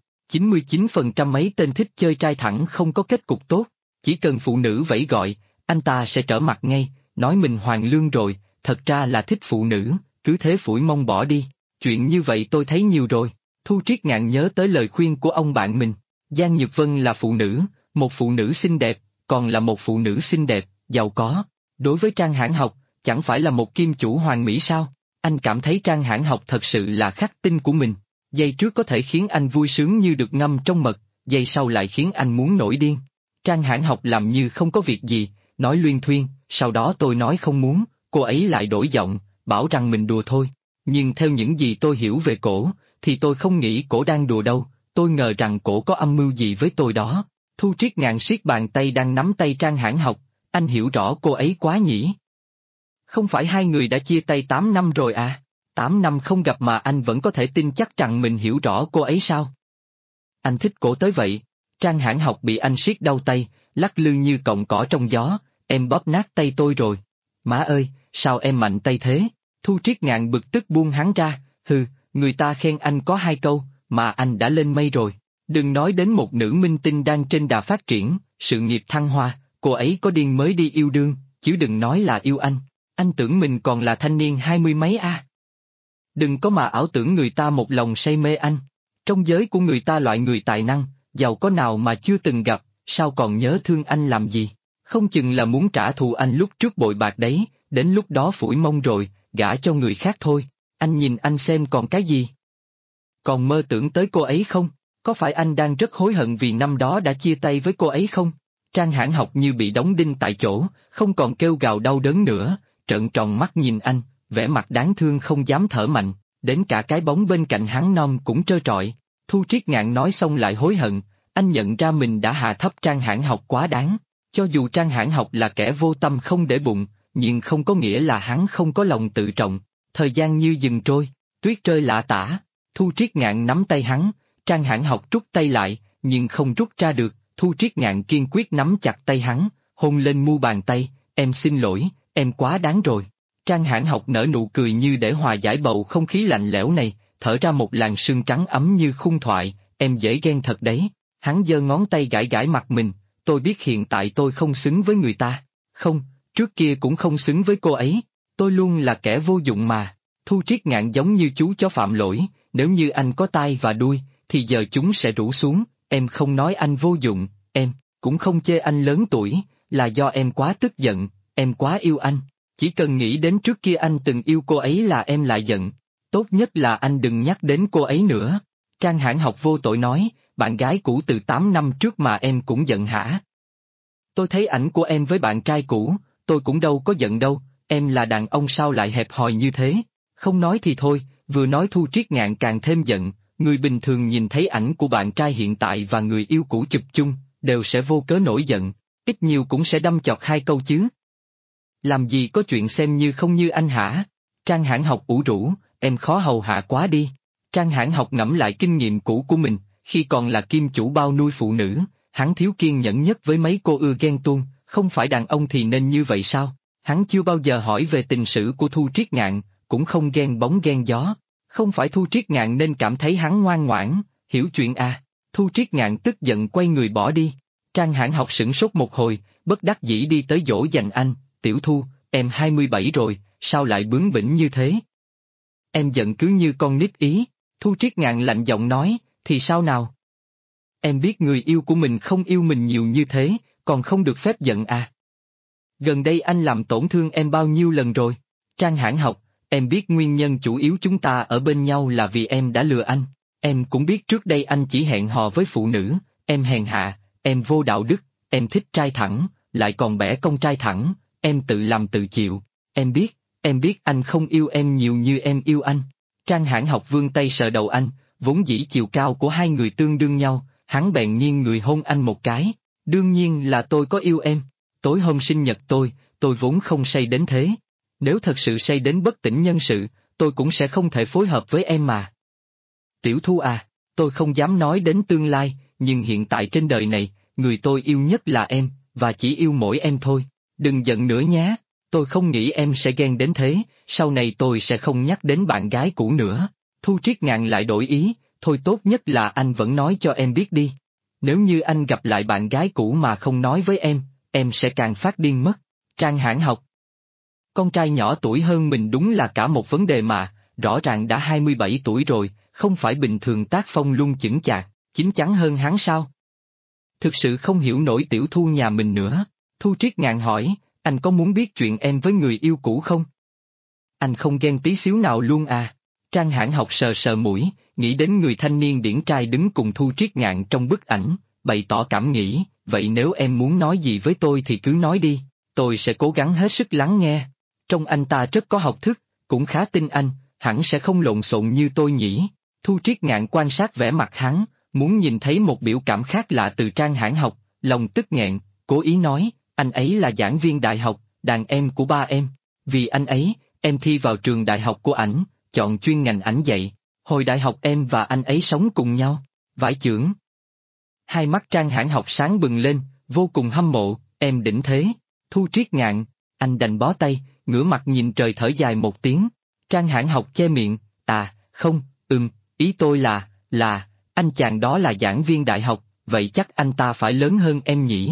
99% mấy tên thích chơi trai thẳng không có kết cục tốt, chỉ cần phụ nữ vẫy gọi, anh ta sẽ trở mặt ngay, nói mình hoàn lương rồi, thật ra là thích phụ nữ, cứ thế phủi mông bỏ đi. Chuyện như vậy tôi thấy nhiều rồi. Thu Triết Ngạn nhớ tới lời khuyên của ông bạn mình. Giang Nhược Vân là phụ nữ, một phụ nữ xinh đẹp, còn là một phụ nữ xinh đẹp, giàu có. Đối với Trang Hãn Học, chẳng phải là một kim chủ hoàn mỹ sao? Anh cảm thấy Trang Hãn Học thật sự là khắc tinh của mình. Giây trước có thể khiến anh vui sướng như được ngâm trong mật, giây sau lại khiến anh muốn nổi điên. Trang Hãn Học làm như không có việc gì, nói luyên thuyên, sau đó tôi nói không muốn, cô ấy lại đổi giọng, bảo rằng mình đùa thôi. Nhưng theo những gì tôi hiểu về cổ, thì tôi không nghĩ cổ đang đùa đâu, tôi ngờ rằng cổ có âm mưu gì với tôi đó. Thu Triết Ngạn siết bàn tay đang nắm tay Trang Hãn Học, anh hiểu rõ cô ấy quá nhỉ? Không phải hai người đã chia tay 8 năm rồi à? 8 năm không gặp mà anh vẫn có thể tin chắc rằng mình hiểu rõ cô ấy sao? Anh thích cổ tới vậy. Trang Hãn Học bị anh siết đau tay, lắc lư như cọng cỏ trong gió, em bóp nát tay tôi rồi. Má ơi, sao em mạnh tay thế? Thu Triết Ngạn bực tức buông hắn ra, hừ, người ta khen anh có 2 câu, mà anh đã lên mây rồi. Đừng nói đến một nữ minh tinh đang trên đà phát triển, sự nghiệp thăng hoa, cô ấy có điên mới đi yêu đương, chứ đừng nói là yêu anh. Anh tưởng mình còn là thanh niên 20 mấy à? Đừng có mà ảo tưởng người ta một lòng say mê anh. Trong giới của người ta loại người tài năng, giàu có nào mà chưa từng gặp, sao còn nhớ thương anh làm gì? Không chừng là muốn trả thù anh lúc trước bội bạc đấy, đến lúc đó phủi mông rồi, gả cho người khác thôi. Anh nhìn anh xem còn cái gì? Còn mơ tưởng tới cô ấy không? Có phải anh đang rất hối hận vì năm đó đã chia tay với cô ấy không? Trang Hãn Học như bị đóng đinh tại chỗ, không còn kêu gào đau đớn nữa, trợn tròn mắt nhìn anh, vẻ mặt đáng thương không dám thở mạnh, đến cả cái bóng bên cạnh hắn non cũng trơ trọi. Thu Triết Ngạn nói xong lại hối hận, anh nhận ra mình đã hạ thấp Trang Hãn Học quá đáng. Cho dù Trang Hãn Học là kẻ vô tâm không để bụng, nhưng không có nghĩa là hắn không có lòng tự trọng. Thời gian như dừng trôi, tuyết rơi lả tả, Thu Triết Ngạn nắm tay hắn, Trang Hãn Học rút tay lại, nhưng không rút ra được, Thu Triết Ngạn kiên quyết nắm chặt tay hắn, hôn lên mu bàn tay, em xin lỗi, em quá đáng rồi. Trang Hãn Học nở nụ cười như để hòa giải bầu không khí lạnh lẽo này, thở ra một làn sương trắng ấm như khung thoại, em dễ ghen thật đấy. Hắn giơ ngón tay gãi gãi mặt mình, tôi biết hiện tại tôi không xứng với người ta. Không, trước kia cũng không xứng với cô ấy, tôi luôn là kẻ vô dụng mà. Thu Triết Ngạn giống như chú chó phạm lỗi, nếu như anh có tai và đuôi, thì giờ chúng sẽ rủ xuống, em không nói anh vô dụng, em cũng không chê anh lớn tuổi, là do em quá tức giận, em quá yêu anh. Chỉ cần nghĩ đến trước kia anh từng yêu cô ấy là em lại giận. Tốt nhất là anh đừng nhắc đến cô ấy nữa. Trang Hãn Học vô tội nói, bạn gái cũ từ 8 năm trước mà em cũng giận hả? Tôi thấy ảnh của em với bạn trai cũ, tôi cũng đâu có giận đâu, em là đàn ông sao lại hẹp hòi như thế? Không nói thì thôi, vừa nói Thu Triết Ngạn càng thêm giận, người bình thường nhìn thấy ảnh của bạn trai hiện tại và người yêu cũ chụp chung, đều sẽ vô cớ nổi giận, ít nhiều cũng sẽ đâm chọt hai câu chứ. Làm gì có chuyện xem như không như anh hả? Trang Hãn Học ủ rũ, em khó hầu hạ quá đi. Trang Hãn Học ngẫm lại kinh nghiệm cũ của mình, khi còn là kim chủ bao nuôi phụ nữ, hắn thiếu kiên nhẫn nhất với mấy cô ưa ghen tuông, không phải đàn ông thì nên như vậy sao? Hắn chưa bao giờ hỏi về tình sử của Thu Triết Ngạn, cũng không ghen bóng ghen gió. Không phải Thu Triết Ngạn nên cảm thấy hắn ngoan ngoãn, hiểu chuyện à? Thu Triết Ngạn tức giận quay người bỏ đi. Trang Hãn Học sửng sốt một hồi, bất đắc dĩ đi tới dỗ dành anh, Tiểu Thu, em 27 rồi, sao lại bướng bỉnh như thế? Em giận cứ như con nít ý. Thu Triết Ngạn lạnh giọng nói, thì sao nào? Em biết người yêu của mình không yêu mình nhiều như thế, còn không được phép giận à? Gần đây anh làm tổn thương em bao nhiêu lần rồi? Trang Hãn Học, em biết nguyên nhân chủ yếu chúng ta ở bên nhau là vì em đã lừa anh. Em cũng biết trước đây anh chỉ hẹn hò với phụ nữ, em hèn hạ, em vô đạo đức, em thích trai thẳng, lại còn bẻ cong trai thẳng, em tự làm tự chịu. Em biết anh không yêu em nhiều như em yêu anh. Trang Hãn Học vươn tay sờ đầu anh, vốn dĩ chiều cao của hai người tương đương nhau, hắn bèn nghiêng người hôn anh một cái. Đương nhiên là tôi có yêu em. Tối hôm sinh nhật tôi vốn không say đến thế. Nếu thật sự say đến bất tỉnh nhân sự, tôi cũng sẽ không thể phối hợp với em mà. Tiểu Thu à, tôi không dám nói đến tương lai, nhưng hiện tại trên đời này, người tôi yêu nhất là em, và chỉ yêu mỗi em thôi. Đừng giận nữa nhé, tôi không nghĩ em sẽ ghen đến thế, sau này tôi sẽ không nhắc đến bạn gái cũ nữa. Thu Triết Ngạn lại đổi ý, thôi tốt nhất là anh vẫn nói cho em biết đi. Nếu như anh gặp lại bạn gái cũ mà không nói với em sẽ càng phát điên mất. Trang Hãn Học. Con trai nhỏ tuổi hơn mình đúng là cả một vấn đề mà, rõ ràng đã 27 tuổi rồi, không phải bình thường tác phong luôn chững chạc, chín chắn hơn hắn sao? Thực sự không hiểu nổi Tiểu Thu nhà mình nữa. Thu Triết Ngạn hỏi, anh có muốn biết chuyện em với người yêu cũ không? Anh không ghen tí xíu nào luôn à? Trang Hãn Học sờ sờ mũi, nghĩ đến người thanh niên điển trai đứng cùng Thu Triết Ngạn trong bức ảnh, bày tỏ cảm nghĩ, vậy nếu em muốn nói gì với tôi thì cứ nói đi, tôi sẽ cố gắng hết sức lắng nghe. Trông anh ta rất có học thức, cũng khá tin anh, hẳn sẽ không lộn xộn như tôi nhỉ. Thu Triết Ngạn quan sát vẻ mặt hắn, muốn nhìn thấy một biểu cảm khác lạ từ Trang Hãn Học, lòng tức nghẹn, cố ý nói, anh ấy là giảng viên đại học, đàn em của ba em. Vì anh ấy, em thi vào trường đại học của ảnh, chọn chuyên ngành ảnh dạy. Hồi đại học em và anh ấy sống cùng nhau. Vải chưởng. Hai mắt Trang Hãn Học sáng bừng lên, vô cùng hâm mộ, em đỉnh thế. Thu Triết Ngạn, anh đành bó tay, ngửa mặt nhìn trời thở dài một tiếng. Trang Hãn Học che miệng, không, ý tôi là, anh chàng đó là giảng viên đại học, vậy chắc anh ta phải lớn hơn em nhỉ?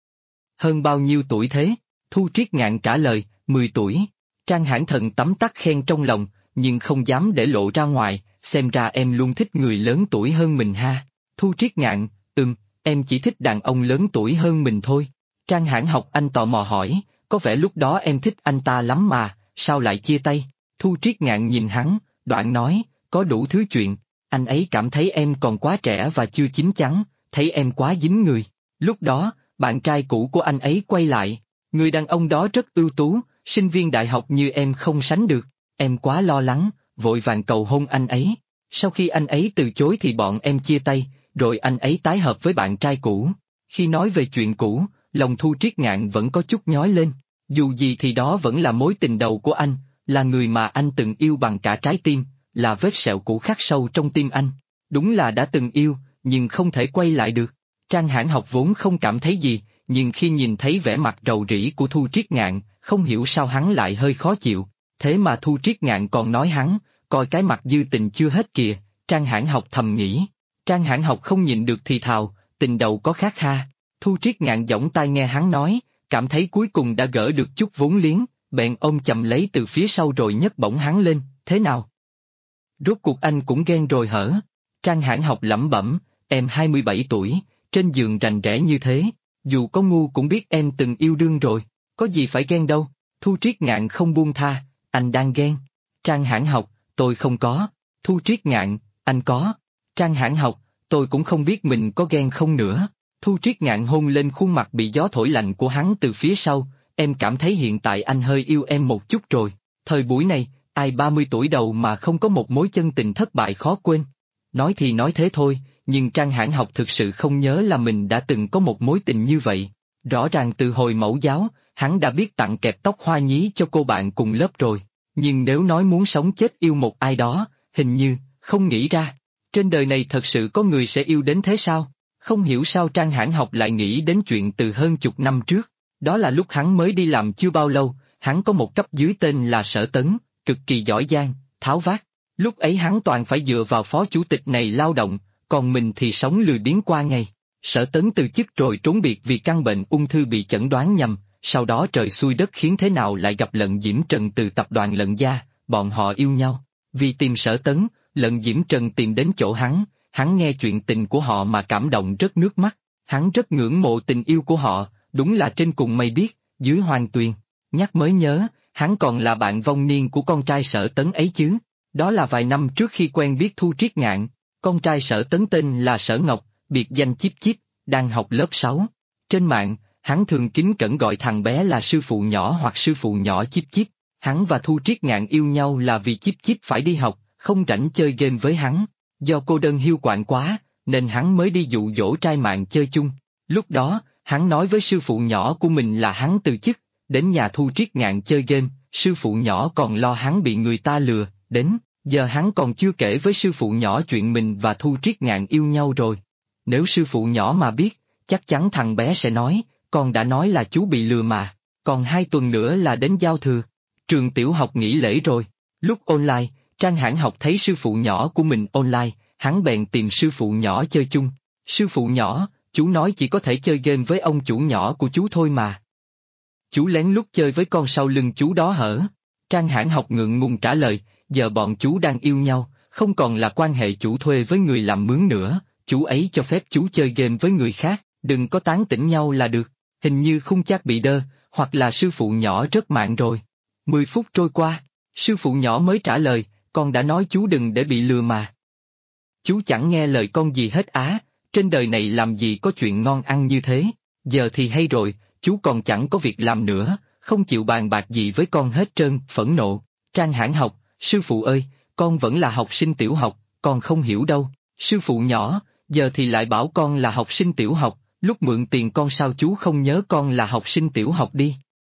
Hơn bao nhiêu tuổi thế? Thu Triết Ngạn trả lời, 10 tuổi. Trang Hãn Thần tấm tắc khen trong lòng, nhưng không dám để lộ ra ngoài, xem ra em luôn thích người lớn tuổi hơn mình ha. Thu Triết Ngạn, em chỉ thích đàn ông lớn tuổi hơn mình thôi. Trang Hãn Học anh tò mò hỏi, có vẻ lúc đó em thích anh ta lắm mà, sao lại chia tay? Thu Triết Ngạn nhìn hắn, đoạn nói, có đủ thứ chuyện, anh ấy cảm thấy em còn quá trẻ và chưa chín chắn, thấy em quá dính người. Lúc đó, bạn trai cũ của anh ấy quay lại, người đàn ông đó rất ưu tú, sinh viên đại học như em không sánh được, em quá lo lắng, vội vàng cầu hôn anh ấy. Sau khi anh ấy từ chối thì bọn em chia tay, rồi anh ấy tái hợp với bạn trai cũ. Khi nói về chuyện cũ, lòng Thu Triết Ngạn vẫn có chút nhói lên, dù gì thì đó vẫn là mối tình đầu của anh, là người mà anh từng yêu bằng cả trái tim, là vết sẹo cũ khắc sâu trong tim anh. Đúng là đã từng yêu, nhưng không thể quay lại được. Trang Hãn Học vốn không cảm thấy gì, nhưng khi nhìn thấy vẻ mặt rầu rĩ của Thu Triết Ngạn, không hiểu sao hắn lại hơi khó chịu. Thế mà Thu Triết Ngạn còn nói hắn, coi cái mặt dư tình chưa hết kìa. Trang Hãn Học thầm nghĩ. Trang Hãn Học không nhịn được thì thào, tình đầu có khác ha. Thu Triết Ngạn giỏng tai nghe hắn nói, cảm thấy cuối cùng đã gỡ được chút vốn liếng, bèn ôm chầm lấy từ phía sau rồi nhấc bổng hắn lên, thế nào? Rốt cuộc anh cũng ghen rồi hở? Trang Hãn Học lẩm bẩm, em 27 tuổi, trên giường rành rẽ như thế, dù có ngu cũng biết em từng yêu đương rồi, có gì phải ghen đâu. Thu Triết Ngạn không buông tha, anh đang ghen. Trang Hãn Học, tôi không có. Thu Triết Ngạn, anh có. Trang Hãn Học, tôi cũng không biết mình có ghen không nữa. Thu Triết Ngạn hôn lên khuôn mặt bị gió thổi lạnh của hắn từ phía sau, em cảm thấy hiện tại anh hơi yêu em một chút rồi. Thời buổi này, ai 30 tuổi đầu mà không có một mối chân tình thất bại khó quên. Nói thì nói thế thôi, nhưng Trang Hãn Học thực sự không nhớ là mình đã từng có một mối tình như vậy. Rõ ràng từ hồi mẫu giáo, hắn đã biết tặng kẹp tóc hoa nhí cho cô bạn cùng lớp rồi. Nhưng nếu nói muốn sống chết yêu một ai đó, hình như, không nghĩ ra. Trên đời này thật sự có người sẽ yêu đến thế sao? Không hiểu sao Trang Hãn Học lại nghĩ đến chuyện từ hơn chục năm trước. Đó là lúc hắn mới đi làm chưa bao lâu, hắn có một cấp dưới tên là Sở Tấn, cực kỳ giỏi giang, tháo vát. Lúc ấy hắn toàn phải dựa vào phó chủ tịch này lao động, còn mình thì sống lười biếng qua ngày. Sở Tấn từ chức rồi trốn biệt vì căn bệnh ung thư bị chẩn đoán nhầm, sau đó trời xui đất khiến thế nào lại gặp Lận Diễm Trần từ tập đoàn Lận Gia, bọn họ yêu nhau. Vì tìm Sở Tấn, Lận Diễm Trần tìm đến chỗ hắn nghe chuyện tình của họ mà cảm động rất nước mắt, hắn rất ngưỡng mộ tình yêu của họ, đúng là trên cùng mây biết, dưới hoàng tuyền. Nhắc mới nhớ, hắn còn là bạn vong niên của con trai Sở Tấn ấy chứ. Đó là vài năm trước khi quen biết Thu Triết Ngạn, con trai Sở Tấn tên là Sở Ngọc, biệt danh Chíp Chíp, đang học lớp 6. Trên mạng, hắn thường kính cẩn gọi thằng bé là sư phụ nhỏ hoặc sư phụ nhỏ Chíp Chíp. Hắn và Thu Triết Ngạn yêu nhau là vì Chíp Chíp phải đi học, không rảnh chơi game với hắn. Do cô đơn hiu quạnh quá, nên hắn mới đi dụ dỗ trai mạng chơi chung. Lúc đó, hắn nói với sư phụ nhỏ của mình là hắn từ chức, đến nhà Thu Triết Ngạn chơi game, sư phụ nhỏ còn lo hắn bị người ta lừa, đến giờ hắn còn chưa kể với sư phụ nhỏ chuyện mình và Thu Triết Ngạn yêu nhau rồi. Nếu sư phụ nhỏ mà biết, chắc chắn thằng bé sẽ nói, con đã nói là chú bị lừa mà, còn 2 tuần nữa là đến giao thừa. Trường tiểu học nghỉ lễ rồi, lúc online, Trang Hãn Học thấy sư phụ nhỏ của mình online, hắn bèn tìm sư phụ nhỏ chơi chung. Sư phụ nhỏ, chú nói chỉ có thể chơi game với ông chủ nhỏ của chú thôi mà. Chú lén lút chơi với con sau lưng chú đó hở? Trang Hãn Học ngượng ngùng trả lời, giờ bọn chú đang yêu nhau, không còn là quan hệ chủ thuê với người làm mướn nữa, chú ấy cho phép chú chơi game với người khác, đừng có tán tỉnh nhau là được. Hình như Khung Chắc bị đơ, hoặc là sư phụ nhỏ rất mạng rồi. 10 phút trôi qua, sư phụ nhỏ mới trả lời, con đã nói chú đừng để bị lừa mà. Chú chẳng nghe lời con gì hết á, trên đời này làm gì có chuyện ngon ăn như thế, giờ thì hay rồi, chú còn chẳng có việc làm nữa, không chịu bàn bạc gì với con hết trơn, phẫn nộ. Trang Hãn Học, sư phụ ơi, con vẫn là học sinh tiểu học, con không hiểu đâu. Sư phụ nhỏ, giờ thì lại bảo con là học sinh tiểu học, lúc mượn tiền con sao chú không nhớ con là học sinh tiểu học đi.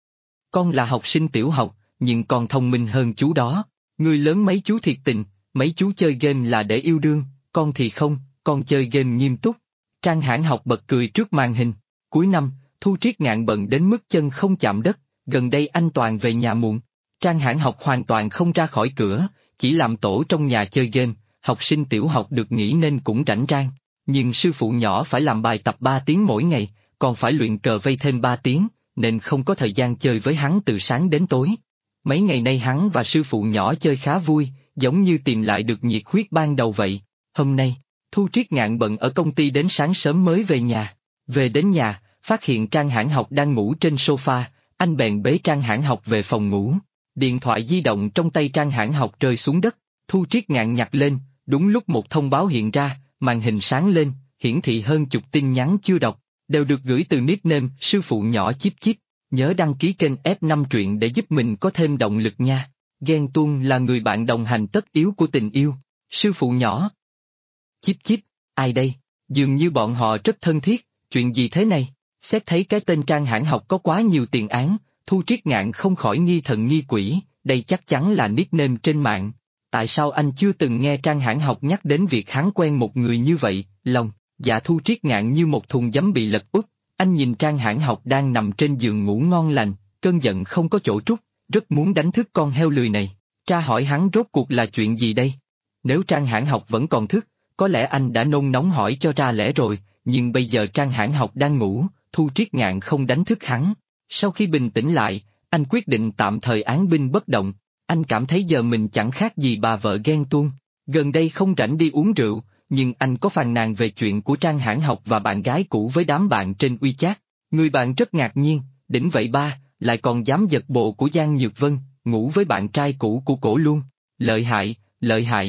Con là học sinh tiểu học, nhưng con thông minh hơn chú đó. Người lớn mấy chú thiệt tình, mấy chú chơi game là để yêu đương, con thì không, con chơi game nghiêm túc. Trang Hãn Học bật cười trước màn hình. Cuối năm, Thu Triết Ngạn bận đến mức chân không chạm đất, gần đây anh Toàn về nhà muộn. Trang Hãn Học hoàn toàn không ra khỏi cửa, chỉ làm tổ trong nhà chơi game, học sinh tiểu học được nghỉ nên cũng rảnh rang. Nhưng sư phụ nhỏ phải làm bài tập 3 tiếng mỗi ngày, còn phải luyện cờ vây thêm 3 tiếng, nên không có thời gian chơi với hắn từ sáng đến tối. Mấy ngày nay hắn và sư phụ nhỏ chơi khá vui, giống như tìm lại được nhiệt huyết ban đầu vậy. Hôm nay, Thu Triết Ngạn bận ở công ty đến sáng sớm mới về nhà. Về đến nhà, phát hiện Trang Hãn Học đang ngủ trên sofa, anh bèn bế Trang Hãn Học về phòng ngủ. Điện thoại di động trong tay Trang Hãn Học rơi xuống đất, Thu Triết Ngạn nhặt lên, đúng lúc một thông báo hiện ra, màn hình sáng lên, hiển thị hơn chục tin nhắn chưa đọc, đều được gửi từ nickname sư phụ nhỏ Chíp Chíp. Nhớ đăng ký kênh F5 truyện để giúp mình có thêm động lực nha. Ghen tuông là người bạn đồng hành tất yếu của tình yêu. Sư phụ nhỏ. Chíp Chíp, ai đây? Dường như bọn họ rất thân thiết, chuyện gì thế này? Xét thấy cái tên Trang Hãn Học có quá nhiều tiền án, Thu Triết Ngạn không khỏi nghi thần nghi quỷ, đây chắc chắn là nickname trên mạng. Tại sao anh chưa từng nghe Trang Hãn Học nhắc đến việc hắn quen một người như vậy? Lòng dạ Thu Triết Ngạn như một thùng giấm bị lật úp. Anh nhìn Trang Hãn Học đang nằm trên giường ngủ ngon lành, cơn giận không có chỗ trút, rất muốn đánh thức con heo lười này. Tra hỏi hắn rốt cuộc là chuyện gì đây? Nếu Trang Hãn Học vẫn còn thức, có lẽ anh đã nôn nóng hỏi cho ra lẽ rồi, nhưng bây giờ Trang Hãn Học đang ngủ, Thu Triết Ngạn không đánh thức hắn. Sau khi bình tĩnh lại, anh quyết định tạm thời án binh bất động. Anh cảm thấy giờ mình chẳng khác gì bà vợ ghen tuông. Gần đây không rảnh đi uống rượu, nhưng anh có phàn nàn về chuyện của Trang Hãn Học và bạn gái cũ với đám bạn trên WeChat. Người bạn rất ngạc nhiên, đỉnh vậy ba, lại còn dám giật bộ của Giang Nhược Vân, ngủ với bạn trai cũ của cổ luôn. Lợi hại, lợi hại.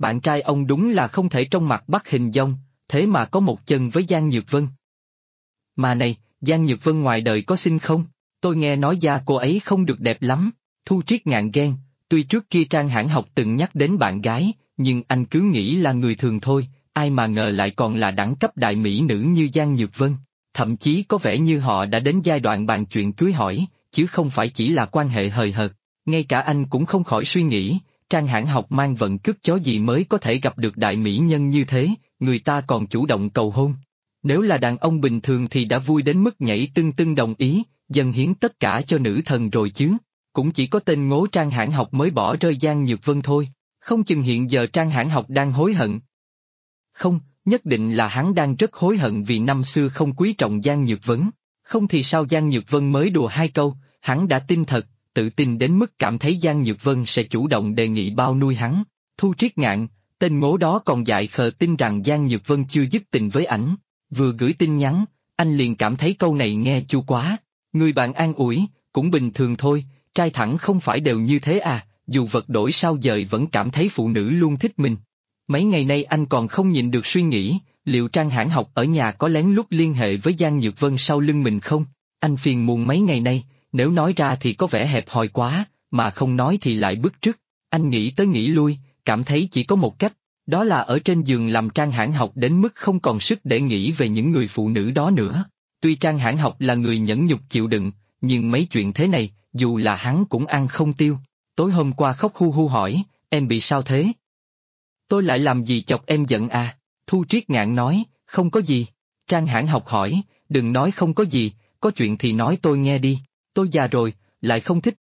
Bạn trai ông đúng là không thể trong mặt bắt hình dong, thế mà có một chân với Giang Nhược Vân. Mà này, Giang Nhược Vân ngoài đời có xinh không? Tôi nghe nói da cô ấy không được đẹp lắm. Thu Triết ngạn ghen, tuy trước kia Trang Hãn Học từng nhắc đến bạn gái, nhưng anh cứ nghĩ là người thường thôi, ai mà ngờ lại còn là đẳng cấp đại mỹ nữ như Giang Nhược Vân. Thậm chí có vẻ như họ đã đến giai đoạn bàn chuyện cưới hỏi, chứ không phải chỉ là quan hệ hời hợt. Ngay cả anh cũng không khỏi suy nghĩ, Trang Hãn Học mang vận cước chó gì mới có thể gặp được đại mỹ nhân như thế, người ta còn chủ động cầu hôn. Nếu là đàn ông bình thường thì đã vui đến mức nhảy tưng tưng đồng ý, dâng hiến tất cả cho nữ thần rồi chứ. Cũng chỉ có tên ngố Trang Hãn Học mới bỏ rơi Giang Nhược Vân thôi, không chừng hiện giờ Trang Hãn Học đang hối hận. Không, nhất định là hắn đang rất hối hận vì năm xưa không quý trọng Giang Nhược Vân. Không thì sao Giang Nhược Vân mới đùa 2 câu, hắn đã tin thật, tự tin đến mức cảm thấy Giang Nhược Vân sẽ chủ động đề nghị bao nuôi hắn. Thu Triết ngạn, tên ngố đó còn dại khờ tin rằng Giang Nhược Vân chưa dứt tình với ảnh. Vừa gửi tin nhắn, anh liền cảm thấy câu này nghe chua quá. Người bạn an ủi, cũng bình thường thôi, trai thẳng không phải đều như thế à, dù vật đổi sao dời vẫn cảm thấy phụ nữ luôn thích mình. Mấy ngày nay anh còn không nhịn được suy nghĩ, liệu Trang Hãn Học ở nhà có lén lút liên hệ với Giang Nhược Vân sau lưng mình không? Anh phiền muộn mấy ngày nay, nếu nói ra thì có vẻ hẹp hòi quá, mà không nói thì lại bức rứt. Anh nghĩ tới nghĩ lui, cảm thấy chỉ có một cách, đó là ở trên giường làm Trang Hãn Học đến mức không còn sức để nghĩ về những người phụ nữ đó nữa. Tuy Trang Hãn Học là người nhẫn nhục chịu đựng, nhưng mấy chuyện thế này, dù là hắn cũng ăn không tiêu. Tối hôm qua khóc hu hu hỏi, em bị sao thế? Tôi lại làm gì chọc em giận à? Thu Triết ngạn nói, không có gì. Trang Hãn Học hỏi, đừng nói không có gì, có chuyện thì nói tôi nghe đi, tôi già rồi, lại không thích.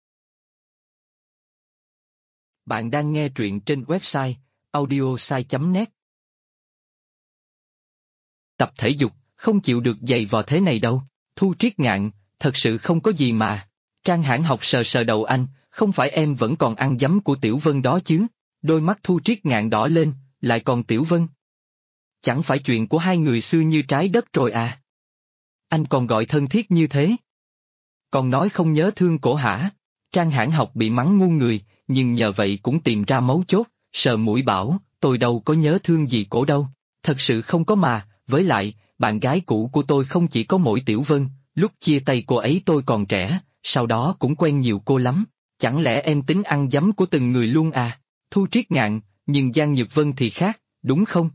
Bạn đang nghe truyện trên website audiosai.net. Tập thể dục, không chịu được giày vò thế này đâu. Thu Triết ngạn, thật sự không có gì mà. Trang Hãn Học sờ sờ đầu anh, không phải em vẫn còn ăn giấm của Tiểu Vân đó chứ? Đôi mắt Thu Triết ngạn đỏ lên, lại còn Tiểu Vân. Chẳng phải chuyện của hai người xưa như trái đất rồi à? Anh còn gọi thân thiết như thế. Còn nói không nhớ thương cổ hả? Trang Hãn Học bị mắng ngu người, nhưng nhờ vậy cũng tìm ra mấu chốt, sờ mũi bảo, tôi đâu có nhớ thương gì cổ đâu. Thật sự không có mà, với lại, bạn gái cũ của tôi không chỉ có mỗi Tiểu Vân, lúc chia tay cô ấy tôi còn trẻ, sau đó cũng quen nhiều cô lắm. Chẳng lẽ em tính ăn giấm của từng người luôn à? Thu Triết ngạn, nhưng Giang Nhược Vân thì khác, đúng không?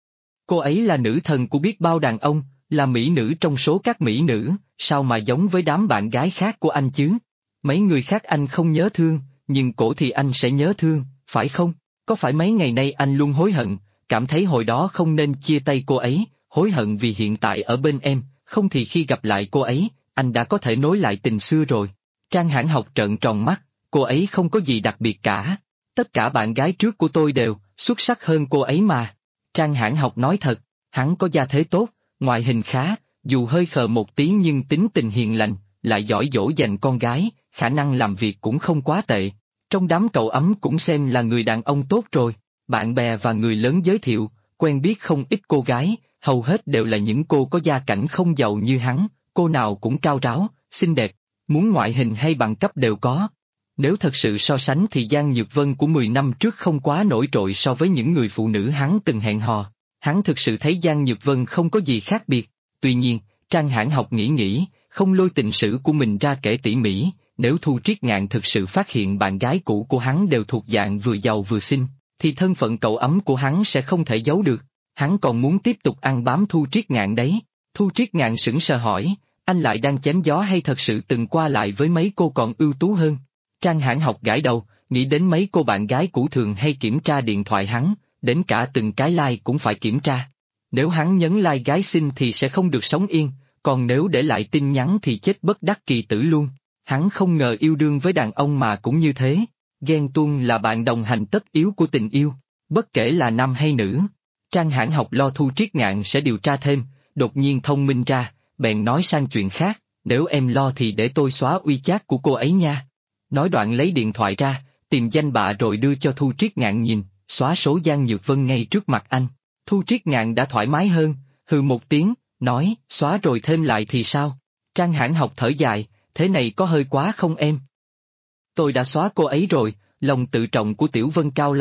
Cô ấy là nữ thần của biết bao đàn ông, là mỹ nữ trong số các mỹ nữ, sao mà giống với đám bạn gái khác của anh chứ? Mấy người khác anh không nhớ thương, nhưng cổ thì anh sẽ nhớ thương, phải không? Có phải mấy ngày nay anh luôn hối hận, cảm thấy hồi đó không nên chia tay cô ấy, hối hận vì hiện tại ở bên em, không thì khi gặp lại cô ấy, anh đã có thể nối lại tình xưa rồi. Trang Hãn Học trợn tròn mắt, cô ấy không có gì đặc biệt cả. Tất cả bạn gái trước của tôi đều xuất sắc hơn cô ấy mà. Trang Hãn Học nói thật, hắn có gia thế tốt, ngoại hình khá, dù hơi khờ một tí nhưng tính tình hiền lành, lại giỏi dỗ dành con gái, khả năng làm việc cũng không quá tệ. Trong đám cậu ấm cũng xem là người đàn ông tốt rồi. Bạn bè và người lớn giới thiệu, quen biết không ít cô gái, hầu hết đều là những cô có gia cảnh không giàu như hắn, cô nào cũng cao ráo, xinh đẹp, muốn ngoại hình hay bằng cấp đều có. Nếu thật sự so sánh thì Giang Nhược Vân của 10 năm trước không quá nổi trội so với những người phụ nữ hắn từng hẹn hò. Hắn thực sự thấy Giang Nhược Vân không có gì khác biệt. Tuy nhiên, Trang Hãn Học nghĩ, không lôi tình sử của mình ra kể tỉ mỉ, nếu Thu Triết ngạn thực sự phát hiện bạn gái cũ của hắn đều thuộc dạng vừa giàu vừa xinh, thì thân phận cậu ấm của hắn sẽ không thể giấu được. Hắn còn muốn tiếp tục ăn bám Thu Triết ngạn đấy. Thu Triết ngạn sững sờ hỏi, anh lại đang chém gió hay thật sự từng qua lại với mấy cô còn ưu tú hơn? Trang Hãn Học gãi đầu, nghĩ đến mấy cô bạn gái cũ thường hay kiểm tra điện thoại hắn, đến cả từng cái like cũng phải kiểm tra. Nếu hắn nhấn like gái xinh thì sẽ không được sống yên, còn nếu để lại tin nhắn thì chết bất đắc kỳ tử luôn. Hắn không ngờ yêu đương với đàn ông mà cũng như thế. Ghen tuông là bạn đồng hành tất yếu của tình yêu, bất kể là nam hay nữ. Trang Hãn Học lo Thu Triết ngạn sẽ điều tra thêm, đột nhiên thông minh ra, bèn nói sang chuyện khác, nếu em lo thì để tôi xóa WeChat của cô ấy nha. Nói đoạn lấy điện thoại ra, tìm danh bạ rồi đưa cho Thu Triết ngạn nhìn, xóa số Giang Nhược Vân ngay trước mặt anh. Thu Triết ngạn đã thoải mái hơn, hừ một tiếng, nói, xóa rồi thêm lại thì sao? Trang Hãn Học thở dài, thế này có hơi quá không em? Tôi đã xóa cô ấy rồi, lòng tự trọng của Tiểu Vân cao lắm,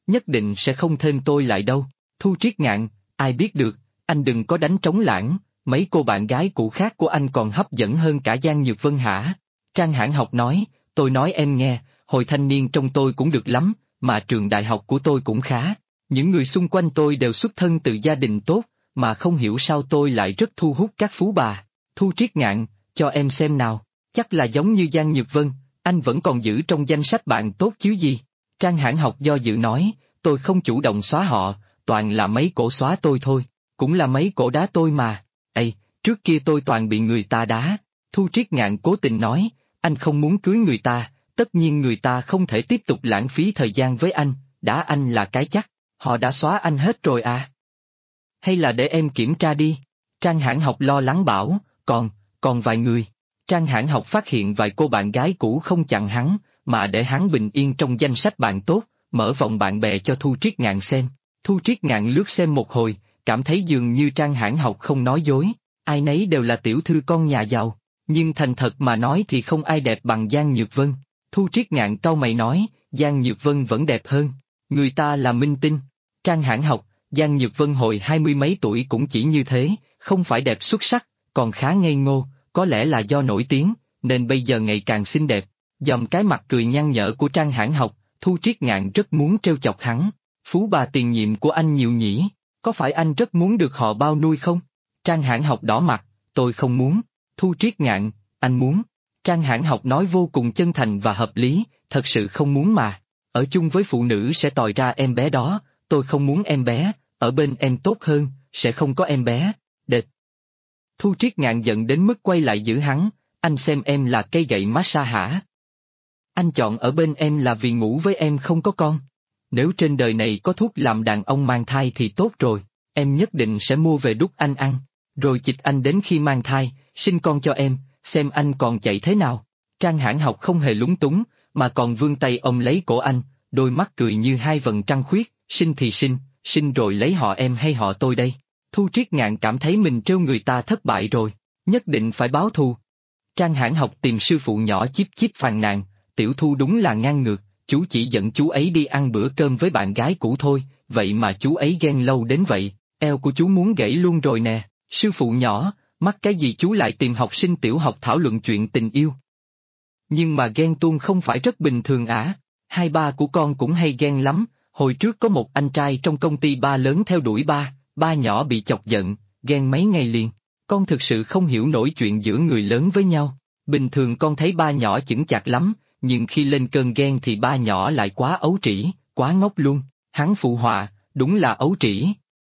nhất định sẽ không thêm tôi lại đâu. Thu Triết Ngạn, ai biết được, anh đừng có đánh trống lãng, mấy cô bạn gái cũ khác của anh còn hấp dẫn hơn cả Giang Nhược Vân hả? Trang Hãn Học nói, tôi nói em nghe, hồi thanh niên trong tôi cũng được lắm, mà trường đại học của tôi cũng khá. Những người xung quanh tôi đều xuất thân từ gia đình tốt, mà không hiểu sao tôi lại rất thu hút các phú bà. Thu Triết Ngạn, cho em xem nào, chắc là giống như Giang Nhược Vân, anh vẫn còn giữ trong danh sách bạn tốt chứ gì. Trang Hãn Học do dự nói, tôi không chủ động xóa họ, toàn là mấy cổ xóa tôi thôi, cũng là mấy cổ đá tôi mà. Ây, trước kia tôi toàn bị người ta đá. Thu Triết Ngạn cố tình nói, anh không muốn cưới người ta, tất nhiên người ta không thể tiếp tục lãng phí thời gian với anh, đá anh là cái chắc, họ đã xóa anh hết rồi à? Hay là để em kiểm tra đi? Trang Hãn Học lo lắng bảo, còn vài người. Trang Hãn Học phát hiện vài cô bạn gái cũ không chặn hắn, mà để hắn bình yên trong danh sách bạn tốt, mở vòng bạn bè cho Thu Triết Ngạn xem. Thu Triết Ngạn lướt xem một hồi, cảm thấy dường như Trang Hãn Học không nói dối, ai nấy đều là tiểu thư con nhà giàu, nhưng thành thật mà nói thì không ai đẹp bằng Giang Nhược Vân. Thu Triết Ngạn cau mày nói, Giang Nhược Vân vẫn đẹp hơn, người ta là minh tinh. Trang Hãn Học, Giang Nhược Vân hồi 20 mấy tuổi cũng chỉ như thế, không phải đẹp xuất sắc, còn khá ngây ngô, có lẽ là do nổi tiếng, nên bây giờ ngày càng xinh đẹp. Dòm cái mặt cười nhăn nhở của Trang Hãn Học, Thu Triết Ngạn rất muốn trêu chọc hắn. Phú bà tiền nhiệm của anh nhiều nhỉ, có phải anh rất muốn được họ bao nuôi không? Trang Hãn Học đỏ mặt, tôi không muốn. Thu Triết Ngạn, anh muốn. Trang Hãn Học nói vô cùng chân thành và hợp lý, thật sự không muốn mà. Ở chung với phụ nữ sẽ tòi ra em bé đó, tôi không muốn em bé, ở bên em tốt hơn, sẽ không có em bé. Đệt. Thu Triết Ngạn giận đến mức quay lại giữ hắn, anh xem em là cây gậy massage hả? Anh chọn ở bên em là vì ngủ với em không có con. Nếu trên đời này có thuốc làm đàn ông mang thai thì tốt rồi, em nhất định sẽ mua về đút anh ăn, rồi chích anh đến khi mang thai, sinh con cho em, xem anh còn chạy thế nào. Trang Hãn Học không hề lúng túng, mà còn vươn tay ôm lấy cổ anh, đôi mắt cười như hai vầng trăng khuyết, sinh thì sinh rồi lấy họ em hay họ tôi đây. Thu Triết Ngạn cảm thấy mình trêu người ta thất bại rồi, nhất định phải báo thù. Trang Hãn Học tìm sư phụ nhỏ Chíp Chíp phàn nàn, Tiểu Thu đúng là ngang ngược, chú chỉ dẫn chú ấy đi ăn bữa cơm với bạn gái cũ thôi, vậy mà chú ấy ghen lâu đến vậy, eo của chú muốn gãy luôn rồi nè. Sư phụ nhỏ, mắc cái gì chú lại tìm học sinh tiểu học thảo luận chuyện tình yêu? Nhưng mà ghen tuông không phải rất bình thường à? Hai ba của con cũng hay ghen lắm, hồi trước có một anh trai trong công ty ba lớn theo đuổi ba nhỏ bị chọc giận, ghen mấy ngày liền. Con thực sự không hiểu nổi chuyện giữa người lớn với nhau, bình thường con thấy ba nhỏ chững chạc lắm, nhưng khi lên cơn ghen thì ba nhỏ lại quá ấu trĩ, quá ngốc luôn. Hắn phụ họa, đúng là ấu trĩ.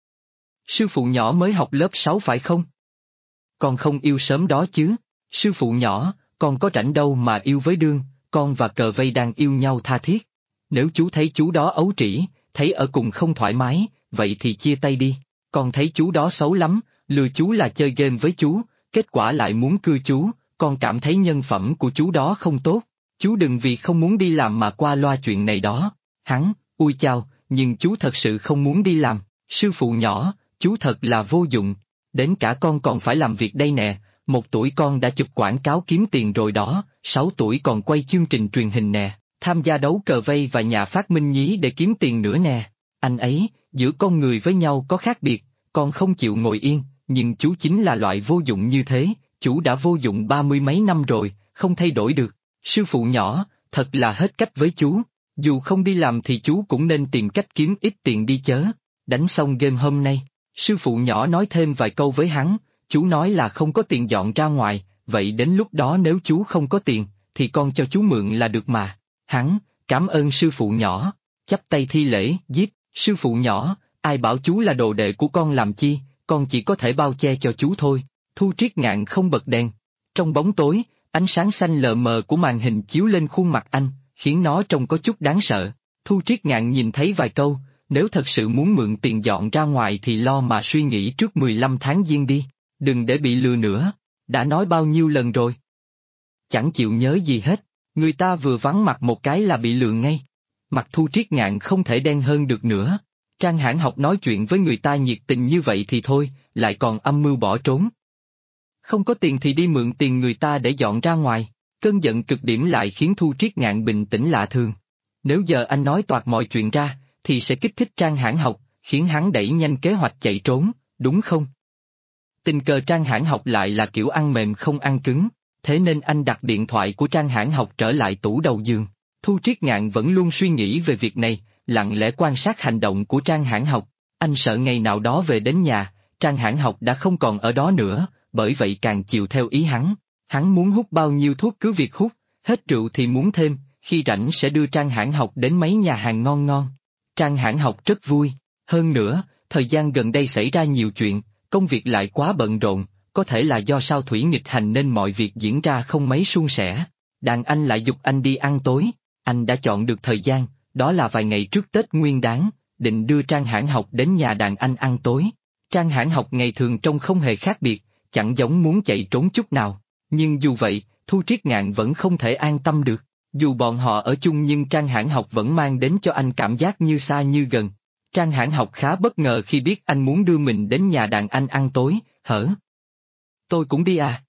Sư phụ nhỏ mới học lớp 6 phải không? Con không yêu sớm đó chứ? Sư phụ nhỏ, con có rảnh đâu mà yêu với đương, con và cờ vây đang yêu nhau tha thiết. Nếu chú thấy chú đó ấu trĩ, thấy ở cùng không thoải mái, vậy thì chia tay đi. Con thấy chú đó xấu lắm, lừa chú là chơi game với chú, kết quả lại muốn cưa chú, con cảm thấy nhân phẩm của chú đó không tốt. Chú đừng vì không muốn đi làm mà qua loa chuyện này đó. Hắn, ui chao, nhưng chú thật sự không muốn đi làm. Sư phụ nhỏ, chú thật là vô dụng. Đến cả con còn phải làm việc đây nè, 1 tuổi con đã chụp quảng cáo kiếm tiền rồi đó, 6 tuổi còn quay chương trình truyền hình nè, tham gia đấu cờ vây và nhà phát minh nhí để kiếm tiền nữa nè. Anh ấy, giữa con người với nhau có khác biệt, con không chịu ngồi yên, nhưng chú chính là loại vô dụng như thế, chú đã vô dụng 30 mấy năm rồi, không thay đổi được. Sư phụ nhỏ, thật là hết cách với chú, dù không đi làm thì chú cũng nên tìm cách kiếm ít tiền đi chớ. Đánh xong game hôm nay, sư phụ nhỏ nói thêm vài câu với hắn, chú nói là không có tiền dọn ra ngoài, vậy đến lúc đó nếu chú không có tiền, thì con cho chú mượn là được mà. Hắn, cảm ơn sư phụ nhỏ, chắp tay thi lễ, sư phụ nhỏ, ai bảo chú là đồ đệ của con làm chi, con chỉ có thể bao che cho chú thôi. Thu Triết Ngạn không bật đèn. Trong bóng tối, ánh sáng xanh lờ mờ của màn hình chiếu lên khuôn mặt anh, khiến nó trông có chút đáng sợ. Thu Triết Ngạn nhìn thấy vài câu, nếu thật sự muốn mượn tiền dọn ra ngoài thì lo mà suy nghĩ trước 15 tháng giêng đi, đừng để bị lừa nữa. Đã nói bao nhiêu lần rồi? Chẳng chịu nhớ gì hết, người ta vừa vắng mặt một cái là bị lừa ngay. Mặt Thu Triết Ngạn không thể đen hơn được nữa. Trang Hãn Học nói chuyện với người ta nhiệt tình như vậy thì thôi, lại còn âm mưu bỏ trốn. Không có tiền thì đi mượn tiền người ta để dọn ra ngoài, cơn giận cực điểm lại khiến Thu Triết Ngạn bình tĩnh lạ thường. Nếu giờ anh nói toạc mọi chuyện ra, thì sẽ kích thích Trang Hãn Học, khiến hắn đẩy nhanh kế hoạch chạy trốn, đúng không? Tình cờ Trang Hãn Học lại là kiểu ăn mềm không ăn cứng, thế nên anh đặt điện thoại của Trang Hãn Học trở lại tủ đầu giường. Thu Triết Ngạn vẫn luôn suy nghĩ về việc này, lặng lẽ quan sát hành động của Trang Hãn Học. Anh sợ ngày nào đó về đến nhà, Trang Hãn Học đã không còn ở đó nữa, bởi vậy càng chiều theo ý hắn. Hắn muốn hút bao nhiêu thuốc cứ việc hút, hết rượu thì muốn thêm, khi rảnh sẽ đưa Trang Hãn Học đến mấy nhà hàng ngon ngon. Trang Hãn Học rất vui, hơn nữa, thời gian gần đây xảy ra nhiều chuyện, công việc lại quá bận rộn, có thể là do sao thủy nghịch hành nên mọi việc diễn ra không mấy suôn sẻ. Đàn anh lại giục anh đi ăn tối, anh đã chọn được thời gian, đó là vài ngày trước Tết Nguyên Đán, định đưa Trang Hãn Học đến nhà đàn anh ăn tối. Trang Hãn Học ngày thường trông không hề khác biệt, chẳng giống muốn chạy trốn chút nào, nhưng dù vậy, Thu Triết Ngạn vẫn không thể an tâm được. Dù bọn họ ở chung nhưng Trang Hãn Học vẫn mang đến cho anh cảm giác như xa như gần. Trang Hãn Học khá bất ngờ khi biết anh muốn đưa mình đến nhà đàn anh ăn tối, hở? Tôi cũng đi à?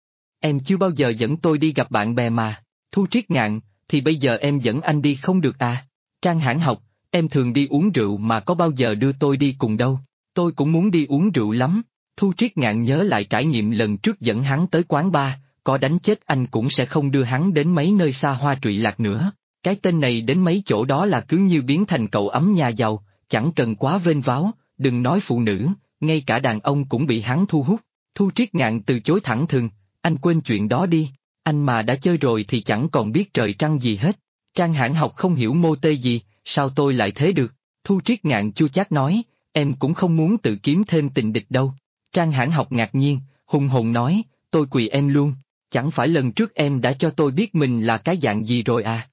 Em chưa bao giờ dẫn tôi đi gặp bạn bè mà. Thu Triết Ngạn, thì bây giờ em dẫn anh đi không được à? Trang Hãn Học, em thường đi uống rượu mà có bao giờ đưa tôi đi cùng đâu. Tôi cũng muốn đi uống rượu lắm. Thu Triết Ngạn nhớ lại trải nghiệm lần trước dẫn hắn tới quán bar, có đánh chết anh cũng sẽ không đưa hắn đến mấy nơi xa hoa trụy lạc nữa. Cái tên này đến mấy chỗ đó là cứ như biến thành cậu ấm nhà giàu, chẳng cần quá vênh váo, đừng nói phụ nữ, ngay cả đàn ông cũng bị hắn thu hút. Thu Triết Ngạn từ chối thẳng thừng, anh quên chuyện đó đi, anh mà đã chơi rồi thì chẳng còn biết trời trăng gì hết. Trang Hãn Học không hiểu mô tê gì, sao tôi lại thế được? Thu Triết Ngạn chua chát nói, em cũng không muốn tự kiếm thêm tình địch đâu. Trang Hãn Học ngạc nhiên, hùng hồn nói, tôi quỳ em luôn, chẳng phải lần trước em đã cho tôi biết mình là cái dạng gì rồi à?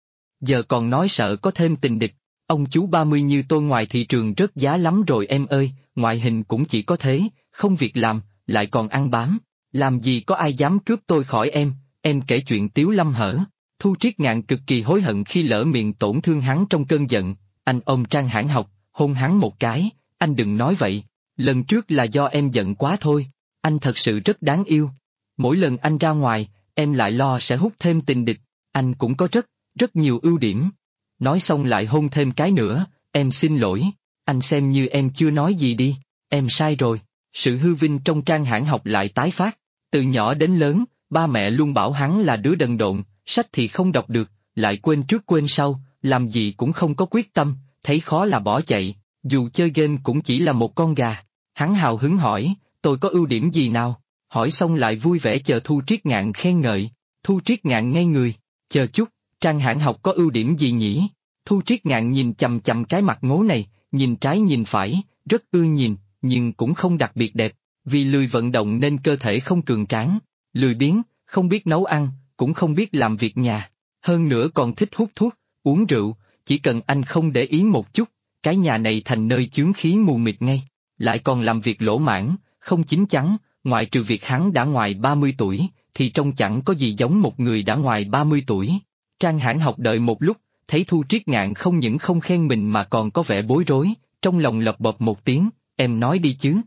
Giờ còn nói sợ có thêm tình địch, ông chú 30 như tôi ngoài thị trường rớt giá lắm rồi em ơi, ngoại hình cũng chỉ có thế, không việc làm, lại còn ăn bám, làm gì có ai dám cướp tôi khỏi em kể chuyện Tiếu Lâm hở. Thu Triết Ngạn cực kỳ hối hận khi lỡ miệng tổn thương hắn trong cơn giận, anh ôm Trang Hãn Học, hôn hắn một cái, anh đừng nói vậy, lần trước là do em giận quá thôi, anh thật sự rất đáng yêu. Mỗi lần anh ra ngoài, em lại lo sẽ hút thêm tình địch, anh cũng có rất nhiều ưu điểm. Nói xong lại hôn thêm cái nữa, em xin lỗi, anh xem như em chưa nói gì đi, em sai rồi. Sự hư vinh trong Trang Hãn Học lại tái phát, từ nhỏ đến lớn, ba mẹ luôn bảo hắn là đứa đần độn, sách thì không đọc được, lại quên trước quên sau, làm gì cũng không có quyết tâm, thấy khó là bỏ chạy, dù chơi game cũng chỉ là một con gà. Hắn hào hứng hỏi, tôi có ưu điểm gì nào? Hỏi xong lại vui vẻ chờ Thu Triết Ngạn khen ngợi. Thu Triết Ngạn ngây người, chờ chút, Trang Hãn Học có ưu điểm gì nhỉ? Thu Triết Ngạn nhìn chằm chằm cái mặt ngố này, nhìn trái nhìn phải, rất ưa nhìn, nhưng cũng không đặc biệt đẹp, vì lười vận động nên cơ thể không cường tráng, lười biếng, không biết nấu ăn, cũng không biết làm việc nhà, hơn nữa còn thích hút thuốc, uống rượu, chỉ cần anh không để ý một chút, cái nhà này thành nơi chướng khí mù mịt ngay, lại còn làm việc lỗ mãng, không chín chắn, ngoại trừ việc hắn đã ngoài 30 tuổi, thì trông chẳng có gì giống một người đã ngoài 30 tuổi. Trang Hãn Học đợi một lúc, thấy Thu Triết Ngạn không những không khen mình mà còn có vẻ bối rối, trong lòng lập bập một tiếng, em nói đi chứ.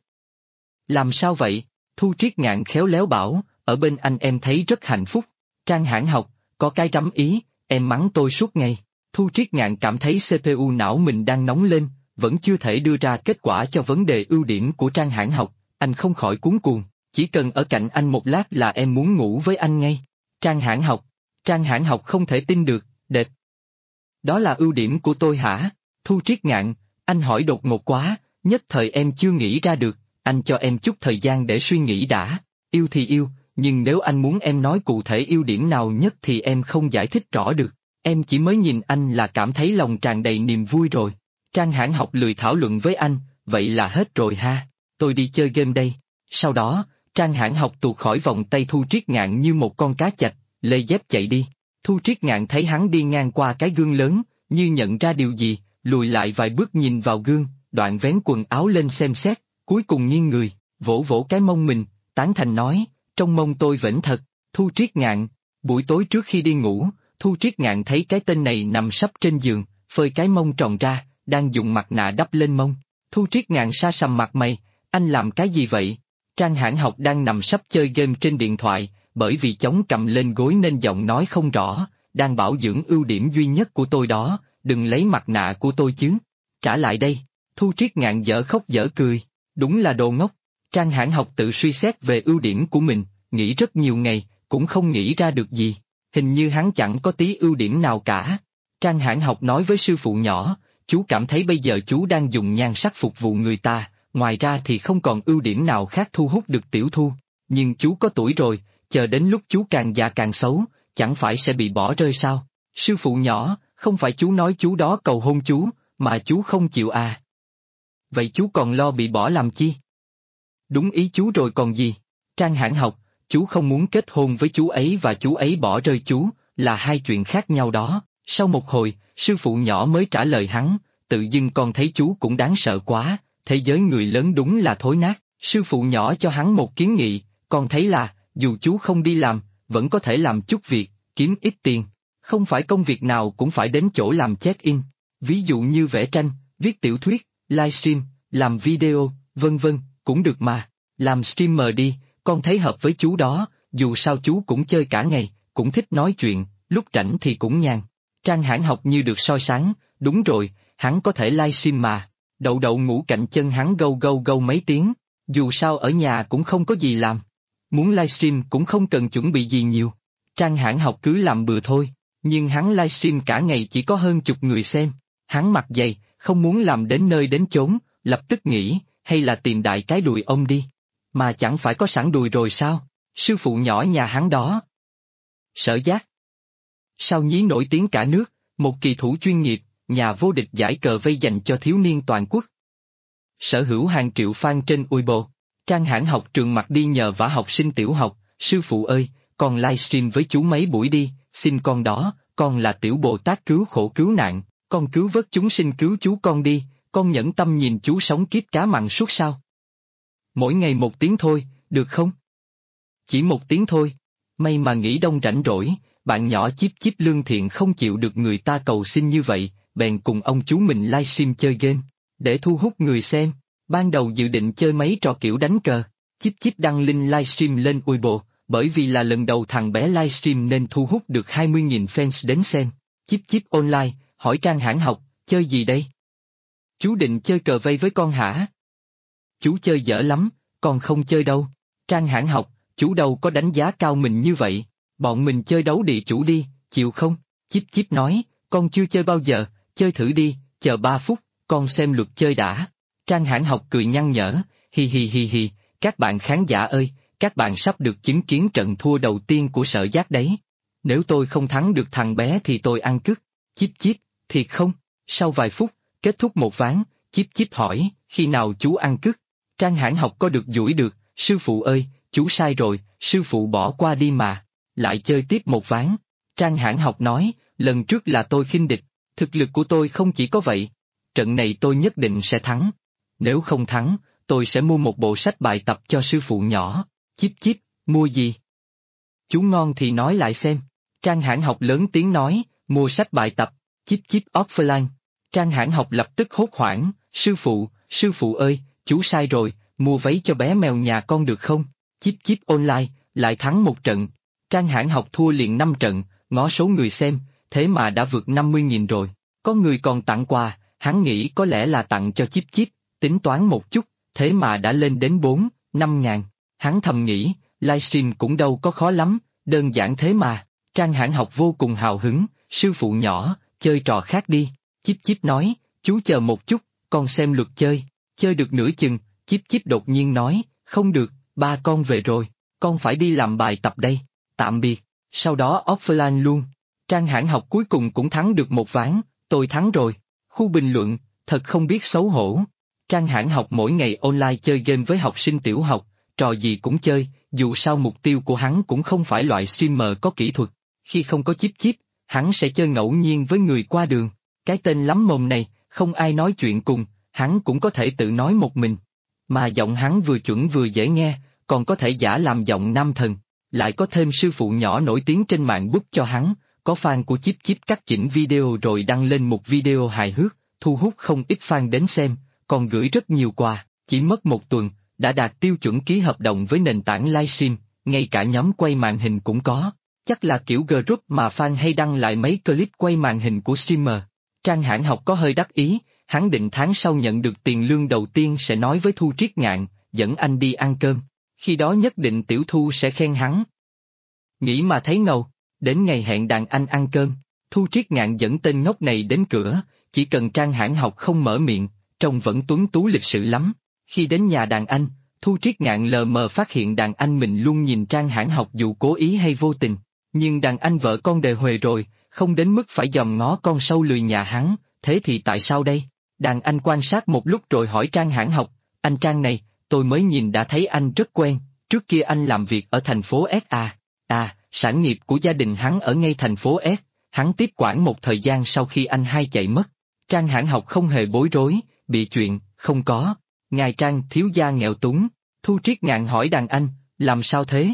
Làm sao vậy? Thu Triết Ngạn khéo léo bảo, ở bên anh em thấy rất hạnh phúc. Trang Hãn Học, có cái rắm ý, em mắng tôi suốt ngày. Thu Triết Ngạn cảm thấy CPU não mình đang nóng lên, vẫn chưa thể đưa ra kết quả cho vấn đề ưu điểm của Trang Hãn Học, anh không khỏi cuống cuồng, chỉ cần ở cạnh anh một lát là em muốn ngủ với anh ngay. Trang Hãn Học không thể tin được, đẹp. Đó là ưu điểm của tôi hả? Thu Triết Ngạn, anh hỏi đột ngột quá, nhất thời em chưa nghĩ ra được, anh cho em chút thời gian để suy nghĩ đã. Yêu thì yêu, nhưng nếu anh muốn em nói cụ thể ưu điểm nào nhất thì em không giải thích rõ được, em chỉ mới nhìn anh là cảm thấy lòng tràn đầy niềm vui rồi. Trang Hãn Học lười thảo luận với anh, vậy là hết rồi ha, tôi đi chơi game đây. Sau đó, Trang Hãn Học tuột khỏi vòng tay Thu Triết Ngạn như một con cá chạch, lê dép chạy đi. Thu Triết Ngạn thấy hắn đi ngang qua cái gương lớn, như nhận ra điều gì, lùi lại vài bước nhìn vào gương, đoạn vén quần áo lên xem xét, cuối cùng nghiêng người, vỗ vỗ cái mông mình, tán thành nói, trong mông tôi vểnh thật. Thu Triết Ngạn, buổi tối trước khi đi ngủ, Thu Triết Ngạn thấy cái tên này nằm sấp trên giường, phơi cái mông tròn ra, đang dùng mặt nạ đắp lên mông. Thu Triết Ngạn sa sầm mặt mày, anh làm cái gì vậy? Trang Hãn Học đang nằm sấp chơi game trên điện thoại, bởi vì chống cầm lên gối nên giọng nói không rõ, đang bảo dưỡng ưu điểm duy nhất của tôi đó, đừng lấy mặt nạ của tôi chứ. Trả lại đây. Thu Triết Ngạn dở khóc dở cười. Đúng là đồ ngốc. Trang Hãn Học tự suy xét về ưu điểm của mình, nghĩ rất nhiều ngày, cũng không nghĩ ra được gì. Hình như hắn chẳng có tí ưu điểm nào cả. Trang Hãn Học nói với sư phụ nhỏ, chú cảm thấy bây giờ chú đang dùng nhan sắc phục vụ người ta, ngoài ra thì không còn ưu điểm nào khác thu hút được Tiểu Thu. Nhưng chú có tuổi rồi, chờ đến lúc chú càng già càng xấu, chẳng phải sẽ bị bỏ rơi sao? Sư phụ nhỏ, không phải chú nói chú đó cầu hôn chú, mà chú không chịu à? Vậy chú còn lo bị bỏ làm chi? Đúng ý chú rồi còn gì? Trang Hãn Học, chú không muốn kết hôn với chú ấy và chú ấy bỏ rơi chú, là hai chuyện khác nhau đó. Sau một hồi, sư phụ nhỏ mới trả lời hắn, tự dưng con thấy chú cũng đáng sợ quá, thế giới người lớn đúng là thối nát. Sư phụ nhỏ cho hắn một kiến nghị, con thấy là, dù chú không đi làm, vẫn có thể làm chút việc, kiếm ít tiền. Không phải công việc nào cũng phải đến chỗ làm check-in, ví dụ như vẽ tranh, viết tiểu thuyết, livestream, làm video, vân vân, cũng được mà. Làm streamer đi, con thấy hợp với chú đó, dù sao chú cũng chơi cả ngày, cũng thích nói chuyện, lúc rảnh thì cũng nhàn. Trang Hãn Học như được soi sáng, đúng rồi, hắn có thể livestream mà. Đậu đậu ngủ cạnh chân hắn gâu gâu gâu mấy tiếng, dù sao ở nhà cũng không có gì làm. Muốn livestream cũng không cần chuẩn bị gì nhiều. Trang Hãn Học cứ làm bừa thôi, nhưng hắn livestream cả ngày chỉ có hơn chục người xem. Hắn mặt dày, không muốn làm đến nơi đến chốn, lập tức nghĩ, hay là tìm đại cái đùi ông đi. Mà chẳng phải có sẵn đùi rồi sao? Sư phụ nhỏ nhà hắn đó. Sở Giác. Sao nhí nổi tiếng cả nước, một kỳ thủ chuyên nghiệp, nhà vô địch giải cờ vây dành cho thiếu niên toàn quốc. Sở hữu hàng triệu fan trên Weibo. Trang Hãn Học trường mặt đi nhờ vả học sinh tiểu học, sư phụ ơi, con livestream với chú mấy buổi đi, xin con đó, con là tiểu Bồ Tát cứu khổ cứu nạn, con cứu vớt chúng sinh cứu chú con đi, con nhẫn tâm nhìn chú sống kiếp cá mặn suốt sao. Mỗi ngày 1 tiếng thôi, được không? Chỉ 1 tiếng thôi. May mà nghỉ đông rảnh rỗi, bạn nhỏ Chíp Chíp lương thiện không chịu được người ta cầu xin như vậy, bèn cùng ông chú mình livestream chơi game, để thu hút người xem. Ban đầu dự định chơi mấy trò kiểu đánh cờ, Chíp Chíp đăng link livestream lên Weibo, bởi vì là lần đầu thằng bé livestream nên thu hút được 20.000 fans đến xem. Chíp Chíp online, hỏi Trang Hãn Học, chơi gì đây? Chú định chơi cờ vây với con hả? Chú chơi dở lắm, con không chơi đâu. Trang Hãn Học, chú đâu có đánh giá cao mình như vậy, bọn mình chơi đấu địa chủ đi, chịu không? Chíp Chíp nói, con chưa chơi bao giờ, chơi thử đi, chờ 3 phút, con xem luật chơi đã. Trang Hãn Học cười nhăn nhở, hi hi hi hi, các bạn khán giả ơi, các bạn sắp được chứng kiến trận thua đầu tiên của Sở Giác đấy. Nếu tôi không thắng được thằng bé thì tôi ăn cứt. Chíp Chíp, thiệt không? Sau vài phút, kết thúc một ván, Chíp Chíp hỏi, khi nào chú ăn cứt? Trang Hãn Học có được duỗi được, sư phụ ơi, chú sai rồi, sư phụ bỏ qua đi mà. Lại chơi tiếp một ván. Trang Hãn Học nói, lần trước là tôi khinh địch, thực lực của tôi không chỉ có vậy. Trận này tôi nhất định sẽ thắng. Nếu không thắng, tôi sẽ mua một bộ sách bài tập cho sư phụ nhỏ. Chíp Chíp, mua gì? Chú ngon thì nói lại xem. Trang Hãn Học lớn tiếng nói, mua sách bài tập. Chíp Chíp offline. Trang Hãn Học lập tức hốt hoảng, sư phụ ơi, chú sai rồi, mua váy cho bé mèo nhà con được không? Chíp Chíp online, lại thắng một trận. Trang Hãn Học thua liền 5 trận, ngó số người xem, thế mà đã vượt 50.000 rồi. Có người còn tặng quà, hắn nghĩ có lẽ là tặng cho Chíp Chíp, tính toán một chút, thế mà đã lên đến 4-5 ngàn. Hắn thầm nghĩ, livestream cũng đâu có khó lắm, đơn giản thế mà. Trang Hãn Học vô cùng hào hứng, sư phụ nhỏ, chơi trò khác đi. Chíp Chíp nói, chú chờ một chút, con xem luật chơi được nửa chừng, Chíp Chíp đột nhiên nói, không được, ba con về rồi, con phải đi làm bài tập đây, tạm biệt, sau đó offline luôn. Trang Hãn Học cuối cùng cũng thắng được một ván, tôi thắng rồi. Khu bình luận, thật không biết xấu hổ. Trang Hãn Học mỗi ngày online chơi game với học sinh tiểu học, trò gì cũng chơi, dù sao mục tiêu của hắn cũng không phải loại streamer có kỹ thuật. Khi không có Chíp Chíp, hắn sẽ chơi ngẫu nhiên với người qua đường. Cái tên lắm mồm này, không ai nói chuyện cùng, hắn cũng có thể tự nói một mình. Mà giọng hắn vừa chuẩn vừa dễ nghe, còn có thể giả làm giọng nam thần. Lại có thêm sư phụ nhỏ nổi tiếng trên mạng book cho hắn, có fan của Chíp Chíp cắt chỉnh video rồi đăng lên một video hài hước, thu hút không ít fan đến xem, còn gửi rất nhiều quà, chỉ mất 1 tuần, đã đạt tiêu chuẩn ký hợp đồng với nền tảng livestream, ngay cả nhóm quay màn hình cũng có. Chắc là kiểu group mà fan hay đăng lại mấy clip quay màn hình của streamer. Trang Hãn Học có hơi đắc ý, hắn định tháng sau nhận được tiền lương đầu tiên sẽ nói với Thu Triết Ngạn, dẫn anh đi ăn cơm, khi đó nhất định Tiểu Thu sẽ khen hắn. Nghĩ mà thấy ngầu, đến ngày hẹn đàn anh ăn cơm, Thu Triết Ngạn dẫn tên ngốc này đến cửa, chỉ cần Trang Hãn Học không mở miệng, trông vẫn tuấn tú lịch sự lắm. Khi đến nhà đàn anh, Thu Triết Ngạn lờ mờ phát hiện đàn anh mình luôn nhìn Trang Hãn Học dù cố ý hay vô tình, nhưng đàn anh vợ con đều huề rồi, không đến mức phải dòm ngó con sâu lười nhà hắn, thế thì tại sao đây? Đàn anh quan sát một lúc rồi hỏi Trang Hãn Học, anh Trang này, tôi mới nhìn đã thấy anh rất quen, trước kia anh làm việc ở thành phố S à? Sản nghiệp của gia đình hắn ở ngay thành phố S, hắn tiếp quản một thời gian sau khi anh hai chạy mất. Trang Hãn Học không hề bối rối, bị chuyện, không có, ngài Trang thiếu gia nghèo túng. Thu Triết Ngạn hỏi đàn anh, làm sao thế?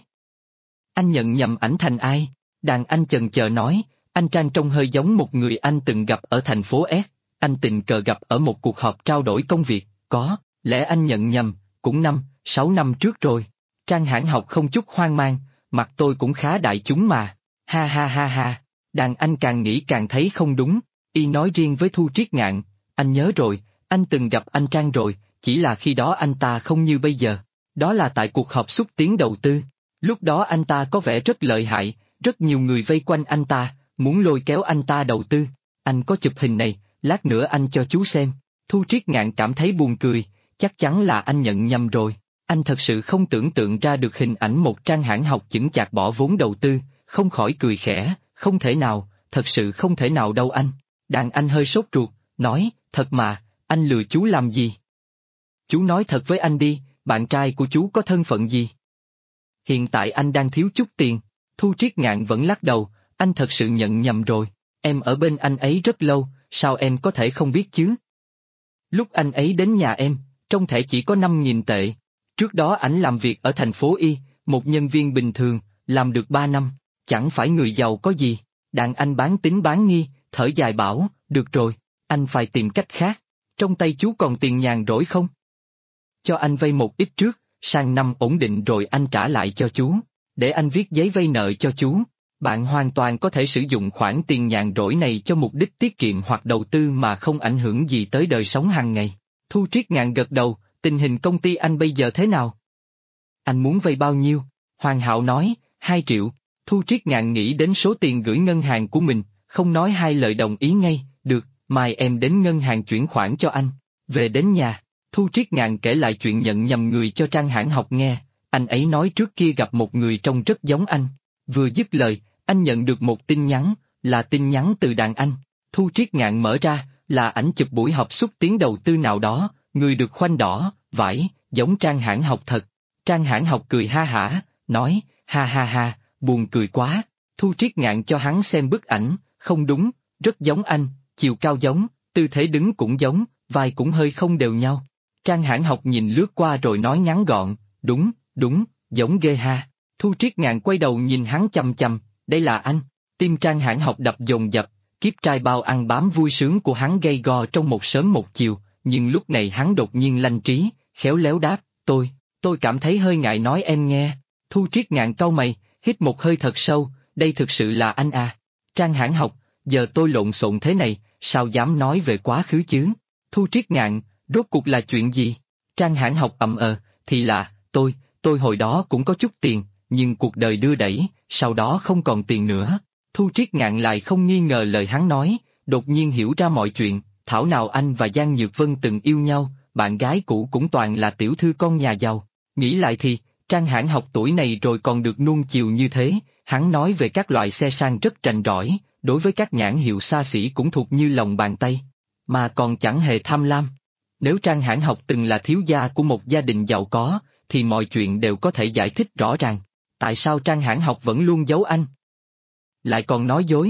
Anh nhận nhầm ảnh thành ai? Đàn anh chần chờ nói, anh Trang trông hơi giống một người anh từng gặp ở thành phố S, anh tình cờ gặp ở một cuộc họp trao đổi công việc, có lẽ anh nhận nhầm, cũng 5-6 năm trước rồi. Trang Hãn Học không chút hoang mang, mặt tôi cũng khá đại chúng mà, ha ha ha ha. Đàn anh càng nghĩ càng thấy không đúng, y nói riêng với Thu Triết Ngạn, anh nhớ rồi, anh từng gặp anh Trang rồi, chỉ là khi đó anh ta không như bây giờ, đó là tại cuộc họp xúc tiến đầu tư, lúc đó anh ta có vẻ rất lợi hại, rất nhiều người vây quanh anh ta, muốn lôi kéo anh ta đầu tư, anh có chụp hình này, lát nữa anh cho chú xem. Thu Triết Ngạn cảm thấy buồn cười, chắc chắn là anh nhận nhầm rồi, anh thật sự không tưởng tượng ra được hình ảnh một Trang Hãn Học chững chạc bỏ vốn đầu tư, không khỏi cười khẽ, không thể nào, thật sự không thể nào đâu anh. Đàn anh hơi sốt ruột, nói, thật mà, anh lừa chú làm gì? Chú nói thật với anh đi, bạn trai của chú có thân phận gì? Hiện tại anh đang thiếu chút tiền. Thu Triết Ngạn vẫn lắc đầu, anh thật sự nhận nhầm rồi, em ở bên anh ấy rất lâu, sao em có thể không biết chứ? Lúc anh ấy đến nhà em, trong thẻ chỉ có 5.000 tệ. Trước đó ảnh làm việc ở thành phố Y, một nhân viên bình thường, làm được 3 năm, chẳng phải người giàu có gì. Đàn anh bán tín bán nghi, thở dài bảo, được rồi, anh phải tìm cách khác. Trong tay chú còn tiền nhàn rỗi không? Cho anh vay một ít trước, sang năm ổn định rồi anh trả lại cho chú. Để anh viết giấy vay nợ cho chú. Bạn hoàn toàn có thể sử dụng khoản tiền nhàn rỗi này cho mục đích tiết kiệm hoặc đầu tư mà không ảnh hưởng gì tới đời sống hàng ngày. Thu Triết Ngạn gật đầu, tình hình công ty anh bây giờ thế nào? Anh muốn vay bao nhiêu? Hoàng Hạo nói, 2 triệu. Thu Triết Ngạn nghĩ đến số tiền gửi ngân hàng của mình, không nói hai lời đồng ý ngay, được, mai em đến ngân hàng chuyển khoản cho anh. Về đến nhà, Thu Triết Ngạn kể lại chuyện nhận nhầm người cho Trang Hãn Học nghe, anh ấy nói trước kia gặp một người trông rất giống anh. Vừa dứt lời, anh nhận được một tin nhắn, là tin nhắn từ đàn anh. Thu Triết Ngạn mở ra, là ảnh chụp buổi họp xúc tiến đầu tư nào đó, người được khoanh đỏ, vải, giống Trang Hãn Học thật. Trang Hãn Học cười ha hả, nói, ha ha ha, buồn cười quá. Thu Triết Ngạn cho hắn xem bức ảnh, không đúng, rất giống anh, chiều cao giống, tư thế đứng cũng giống, vai cũng hơi không đều nhau. Trang Hãn Học nhìn lướt qua rồi nói ngắn gọn, đúng, giống ghê ha. Thu Triết Ngạn quay đầu nhìn hắn chằm chằm, đây là anh. Tim Trang Hãn Học đập dồn dập, kiếp trai bao ăn bám vui sướng của hắn gay go trong một sớm một chiều, nhưng lúc này hắn đột nhiên lanh trí, khéo léo đáp, tôi cảm thấy hơi ngại nói em nghe. Thu Triết Ngạn cau mày, hít một hơi thật sâu, đây thực sự là anh à. Trang Hãn Học, giờ tôi lộn xộn thế này, sao dám nói về quá khứ chứ? Thu Triết Ngạn, rốt cuộc là chuyện gì? Trang Hãn Học thì là, tôi hồi đó cũng có chút tiền, nhưng cuộc đời đưa đẩy, sau đó không còn tiền nữa. Thu Triết Ngạn lại không nghi ngờ lời hắn nói, đột nhiên hiểu ra mọi chuyện, thảo nào anh và Giang Nhược Vân từng yêu nhau, bạn gái cũ cũng toàn là tiểu thư con nhà giàu. Nghĩ lại thì, Trang Hãn Học tuổi này rồi còn được nuông chiều như thế, hắn nói về các loại xe sang rất rành rõi, đối với các nhãn hiệu xa xỉ cũng thuộc như lòng bàn tay, mà còn chẳng hề tham lam. Nếu Trang Hãn Học từng là thiếu gia của một gia đình giàu có, thì mọi chuyện đều có thể giải thích rõ ràng. Tại sao Trang Hãn Học vẫn luôn giấu anh? Lại còn nói dối?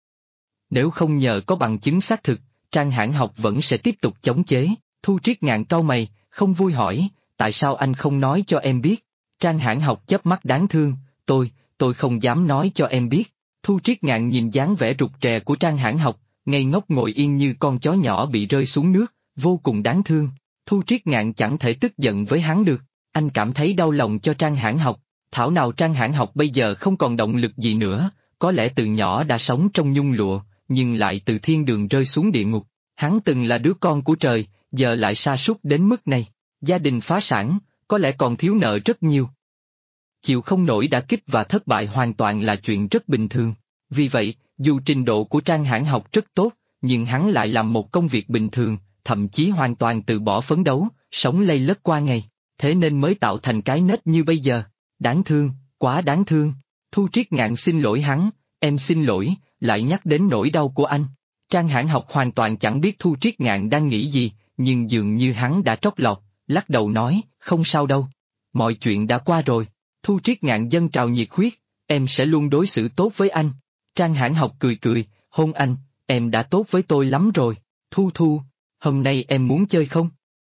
Nếu không nhờ có bằng chứng xác thực, Trang Hãn Học vẫn sẽ tiếp tục chống chế. Thu Triết Ngạn cau mày, không vui hỏi, tại sao anh không nói cho em biết? Trang Hãn Học chớp mắt đáng thương, tôi không dám nói cho em biết. Thu Triết Ngạn nhìn dáng vẻ rụt rè của Trang Hãn Học, ngây ngốc ngồi yên như con chó nhỏ bị rơi xuống nước, vô cùng đáng thương. Thu Triết Ngạn chẳng thể tức giận với hắn được, anh cảm thấy đau lòng cho Trang Hãn Học. Thảo nào Trang Hãn Học bây giờ không còn động lực gì nữa, có lẽ từ nhỏ đã sống trong nhung lụa, nhưng lại từ thiên đường rơi xuống địa ngục. Hắn từng là đứa con của trời, giờ lại sa sút đến mức này. Gia đình phá sản, có lẽ còn thiếu nợ rất nhiều. Chịu không nổi đả kích và thất bại hoàn toàn là chuyện rất bình thường. Vì vậy, dù trình độ của Trang Hãn Học rất tốt, nhưng hắn lại làm một công việc bình thường, thậm chí hoàn toàn từ bỏ phấn đấu, sống lây lất qua ngày. Thế nên mới tạo thành cái nết như bây giờ. Đáng thương, quá đáng thương. Thu Triết Ngạn xin lỗi hắn, em xin lỗi, lại nhắc đến nỗi đau của anh. Trang Hãn Học hoàn toàn chẳng biết Thu Triết Ngạn đang nghĩ gì, nhưng dường như hắn đã trót lọt, lắc đầu nói, không sao đâu. Mọi chuyện đã qua rồi. Thu Triết Ngạn dâng trào nhiệt huyết, em sẽ luôn đối xử tốt với anh. Trang Hãn Học cười cười, hôn anh, em đã tốt với tôi lắm rồi. Thu, hôm nay em muốn chơi không?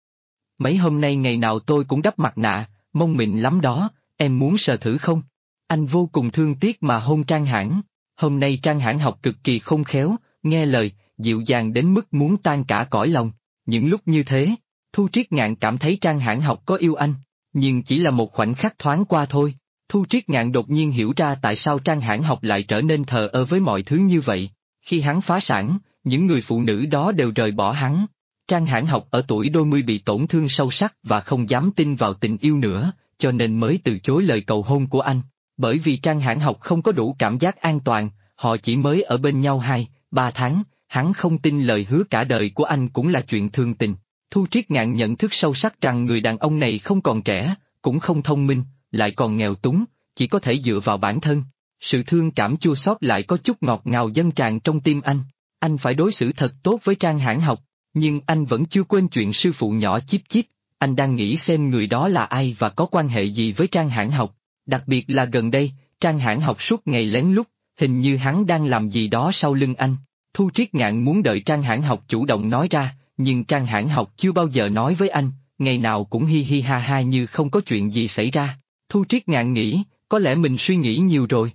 Mấy hôm nay ngày nào tôi cũng đắp mặt nạ, mông mịn lắm đó, em muốn sờ thử không? Anh vô cùng thương tiếc mà hôn Trang Hãn. Hôm nay Trang Hãn Học cực kỳ khôn khéo, nghe lời, dịu dàng đến mức muốn tan cả cõi lòng. Những lúc như thế, Thu Triết Ngạn cảm thấy Trang Hãn Học có yêu anh, nhưng chỉ là một khoảnh khắc thoáng qua thôi. Thu Triết Ngạn đột nhiên hiểu ra tại sao Trang Hãn Học lại trở nên thờ ơ với mọi thứ như vậy. Khi hắn phá sản, những người phụ nữ đó đều rời bỏ hắn. Trang Hãn Học ở tuổi đôi mươi bị tổn thương sâu sắc và không dám tin vào tình yêu nữa, cho nên mới từ chối lời cầu hôn của anh. Bởi vì Trang Hãn Học không có đủ cảm giác an toàn, họ chỉ mới ở bên nhau 2-3 tháng, hắn không tin lời hứa cả đời của anh cũng là chuyện thường tình. Thu Triết Ngạn nhận thức sâu sắc rằng người đàn ông này không còn trẻ, cũng không thông minh, lại còn nghèo túng, chỉ có thể dựa vào bản thân. Sự thương cảm chua xót lại có chút ngọt ngào dâng tràn trong tim anh. Anh phải đối xử thật tốt với Trang Hãn Học, nhưng anh vẫn chưa quên chuyện sư phụ nhỏ Chíp Chíp. Anh đang nghĩ xem người đó là ai và có quan hệ gì với Trang Hãn Học. Đặc biệt là gần đây, Trang Hãn Học suốt ngày lén lút, hình như hắn đang làm gì đó sau lưng anh. Thu Triết Ngạn muốn đợi Trang Hãn Học chủ động nói ra, nhưng Trang Hãn Học chưa bao giờ nói với anh, ngày nào cũng hi hi ha ha như không có chuyện gì xảy ra. Thu Triết Ngạn nghĩ, có lẽ mình suy nghĩ nhiều rồi.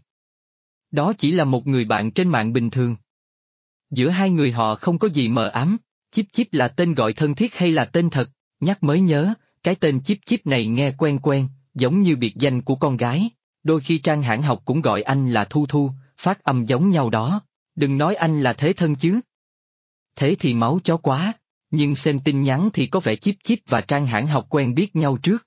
Đó chỉ là một người bạn trên mạng bình thường. Giữa hai người họ không có gì mờ ám. Chíp Chíp là tên gọi thân thiết hay là tên thật? Nhắc mới nhớ, cái tên Chíp Chíp này nghe quen quen, giống như biệt danh của con gái. Đôi khi Trang Hãn Học cũng gọi anh là Thu, phát âm giống nhau đó. Đừng nói anh là thế thân chứ. Thế thì máu chó quá, nhưng xem tin nhắn thì có vẻ Chíp Chíp và Trang Hãn Học quen biết nhau trước.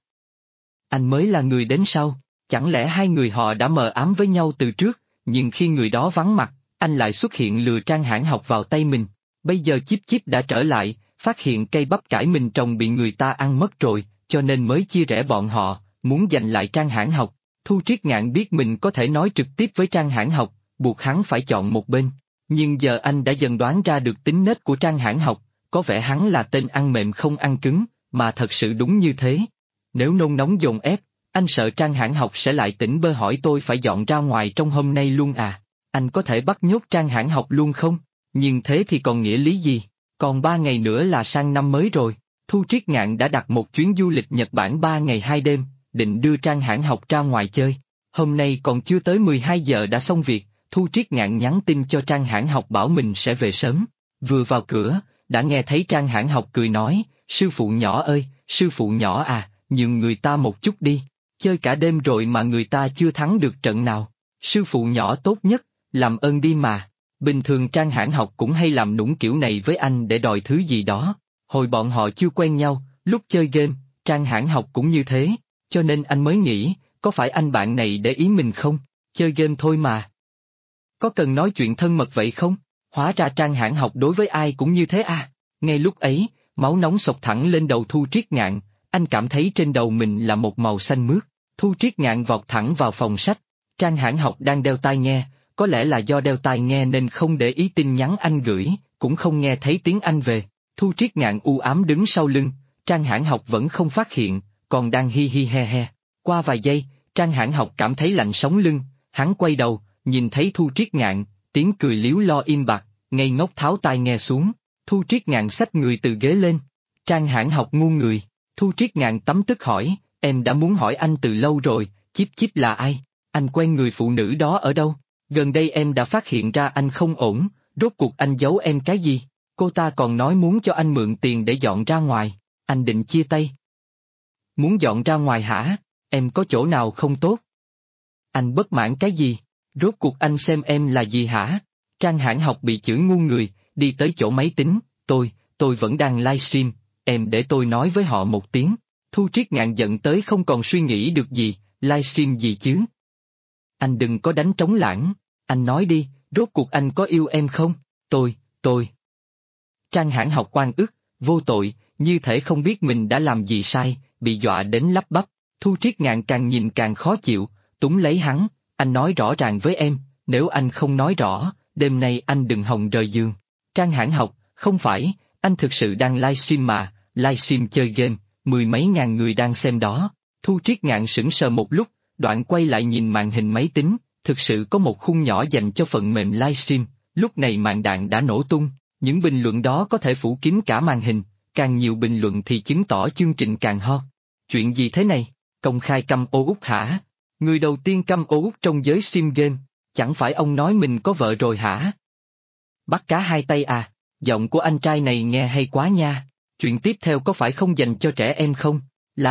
Anh mới là người đến sau, chẳng lẽ hai người họ đã mờ ám với nhau từ trước, nhưng khi người đó vắng mặt, anh lại xuất hiện lừa Trang Hãn Học vào tay mình. Bây giờ Chíp Chíp đã trở lại, phát hiện cây bắp cải mình trồng bị người ta ăn mất rồi, cho nên mới chia rẽ bọn họ, muốn giành lại Trang Hãn Học. Thu Triết Ngạn biết mình có thể nói trực tiếp với Trang Hãn Học, buộc hắn phải chọn một bên. Nhưng giờ anh đã dần đoán ra được tính nết của Trang Hãn Học, có vẻ hắn là tên ăn mềm không ăn cứng, mà thật sự đúng như thế. Nếu nôn nóng dồn ép, anh sợ Trang Hãn Học sẽ lại tỉnh bơ hỏi tôi phải dọn ra ngoài trong hôm nay luôn à. Anh có thể bắt nhốt Trang Hãn Học luôn không? Nhưng thế thì còn nghĩa lý gì? Còn 3 ngày nữa là sang năm mới rồi. Thu Triết Ngạn đã đặt một chuyến du lịch Nhật Bản 3 ngày 2 đêm, định đưa Trang Hãn Học ra ngoài chơi. Hôm nay còn chưa tới 12 giờ đã xong việc, Thu Triết Ngạn nhắn tin cho Trang Hãn Học bảo mình sẽ về sớm. Vừa vào cửa, đã nghe thấy Trang Hãn Học cười nói, sư phụ nhỏ ơi, sư phụ nhỏ à, nhường người ta một chút đi, chơi cả đêm rồi mà người ta chưa thắng được trận nào. Sư phụ nhỏ tốt nhất, làm ơn đi mà. Bình thường Trang Hãn Học cũng hay làm nũng kiểu này với anh để đòi thứ gì đó. Hồi bọn họ chưa quen nhau, lúc chơi game, Trang Hãn Học cũng như thế, cho nên anh mới nghĩ, có phải anh bạn này để ý mình không? Chơi game thôi mà. Có cần nói chuyện thân mật vậy không? Hóa ra Trang Hãn Học đối với ai cũng như thế à? Ngay lúc ấy, máu nóng xộc thẳng lên đầu Thu Triết Ngạn, anh cảm thấy trên đầu mình là một màu xanh mướt. Thu Triết Ngạn vọt thẳng vào phòng sách. Trang Hãn Học đang đeo tai nghe, có lẽ là do đeo tai nghe nên không để ý tin nhắn anh gửi, cũng không nghe thấy tiếng anh về. Thu Triết Ngạn u ám đứng sau lưng, Trang Hãn Học vẫn không phát hiện, còn đang hi hi he he. Qua vài giây, Trang Hãn Học cảm thấy lạnh sống lưng, hắn quay đầu, nhìn thấy Thu Triết Ngạn, tiếng cười líu lo im bặt, ngây ngốc tháo tai nghe xuống. Thu Triết Ngạn xách người từ ghế lên. Trang Hãn Học ngu người. Thu Triết Ngạn tấm tức hỏi, em đã muốn hỏi anh từ lâu rồi, Chíp Chíp là ai? Anh quen người phụ nữ đó ở đâu? Gần đây em đã phát hiện ra anh không ổn, rốt cuộc anh giấu em cái gì? Cô ta còn nói muốn cho anh mượn tiền để dọn ra ngoài, anh định chia tay. Muốn dọn ra ngoài hả? Em có chỗ nào không tốt? Anh bất mãn cái gì? Rốt cuộc anh xem em là gì hả? Trang Hãn Học bị chửi ngu người, đi tới chỗ máy tính, tôi vẫn đang livestream, em để tôi nói với họ một tiếng. Thu Triết Ngạn giận tới không còn suy nghĩ được gì, livestream gì chứ? Anh đừng có đánh trống lãng, anh nói đi, rốt cuộc anh có yêu em không? Tôi. Trang Hãn Học oan ức, vô tội, như thể không biết mình đã làm gì sai, bị dọa đến lắp bắp. Thu Triết Ngạn càng nhìn càng khó chịu, túm lấy hắn, anh nói rõ ràng với em, nếu anh không nói rõ, đêm nay anh đừng hòng rời giường. Trang Hãn Học, không phải, anh thực sự đang livestream mà, livestream chơi game, mười mấy ngàn người đang xem đó. Thu Triết Ngạn sững sờ một lúc, đoạn quay lại nhìn màn hình máy tính, thực sự có một khung nhỏ dành cho phần mềm livestream, lúc này màn đạn đã nổ tung, những bình luận đó có thể phủ kín cả màn hình, càng nhiều bình luận thì chứng tỏ chương trình càng hot. Chuyện gì thế này? Công khai căm ô Út hả? Người đầu tiên căm ô Út trong giới stream game, chẳng phải ông nói mình có vợ rồi hả? Bắt cá hai tay à, giọng của anh trai này nghe hay quá nha, chuyện tiếp theo có phải không dành cho trẻ em không?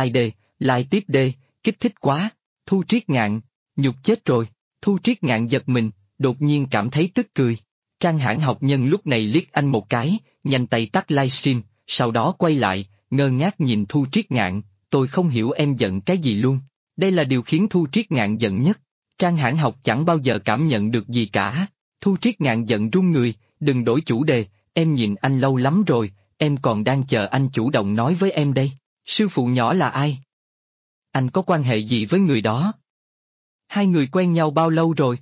Like tiếp đề, kích thích quá, Thu Triết Ngạn, nhục chết rồi, Thu Triết Ngạn giật mình, đột nhiên cảm thấy tức cười. Trang Hãn Học nhân lúc này liếc anh một cái, nhanh tay tắt livestream, sau đó quay lại, ngơ ngác nhìn Thu Triết Ngạn, tôi không hiểu em giận cái gì luôn. Đây là điều khiến Thu Triết Ngạn giận nhất. Trang Hãn Học chẳng bao giờ cảm nhận được gì cả. Thu Triết Ngạn giận run người, đừng đổi chủ đề, em nhìn anh lâu lắm rồi, em còn đang chờ anh chủ động nói với em đây. Sư phụ nhỏ là ai? Anh có quan hệ gì với người đó? Hai người quen nhau bao lâu rồi?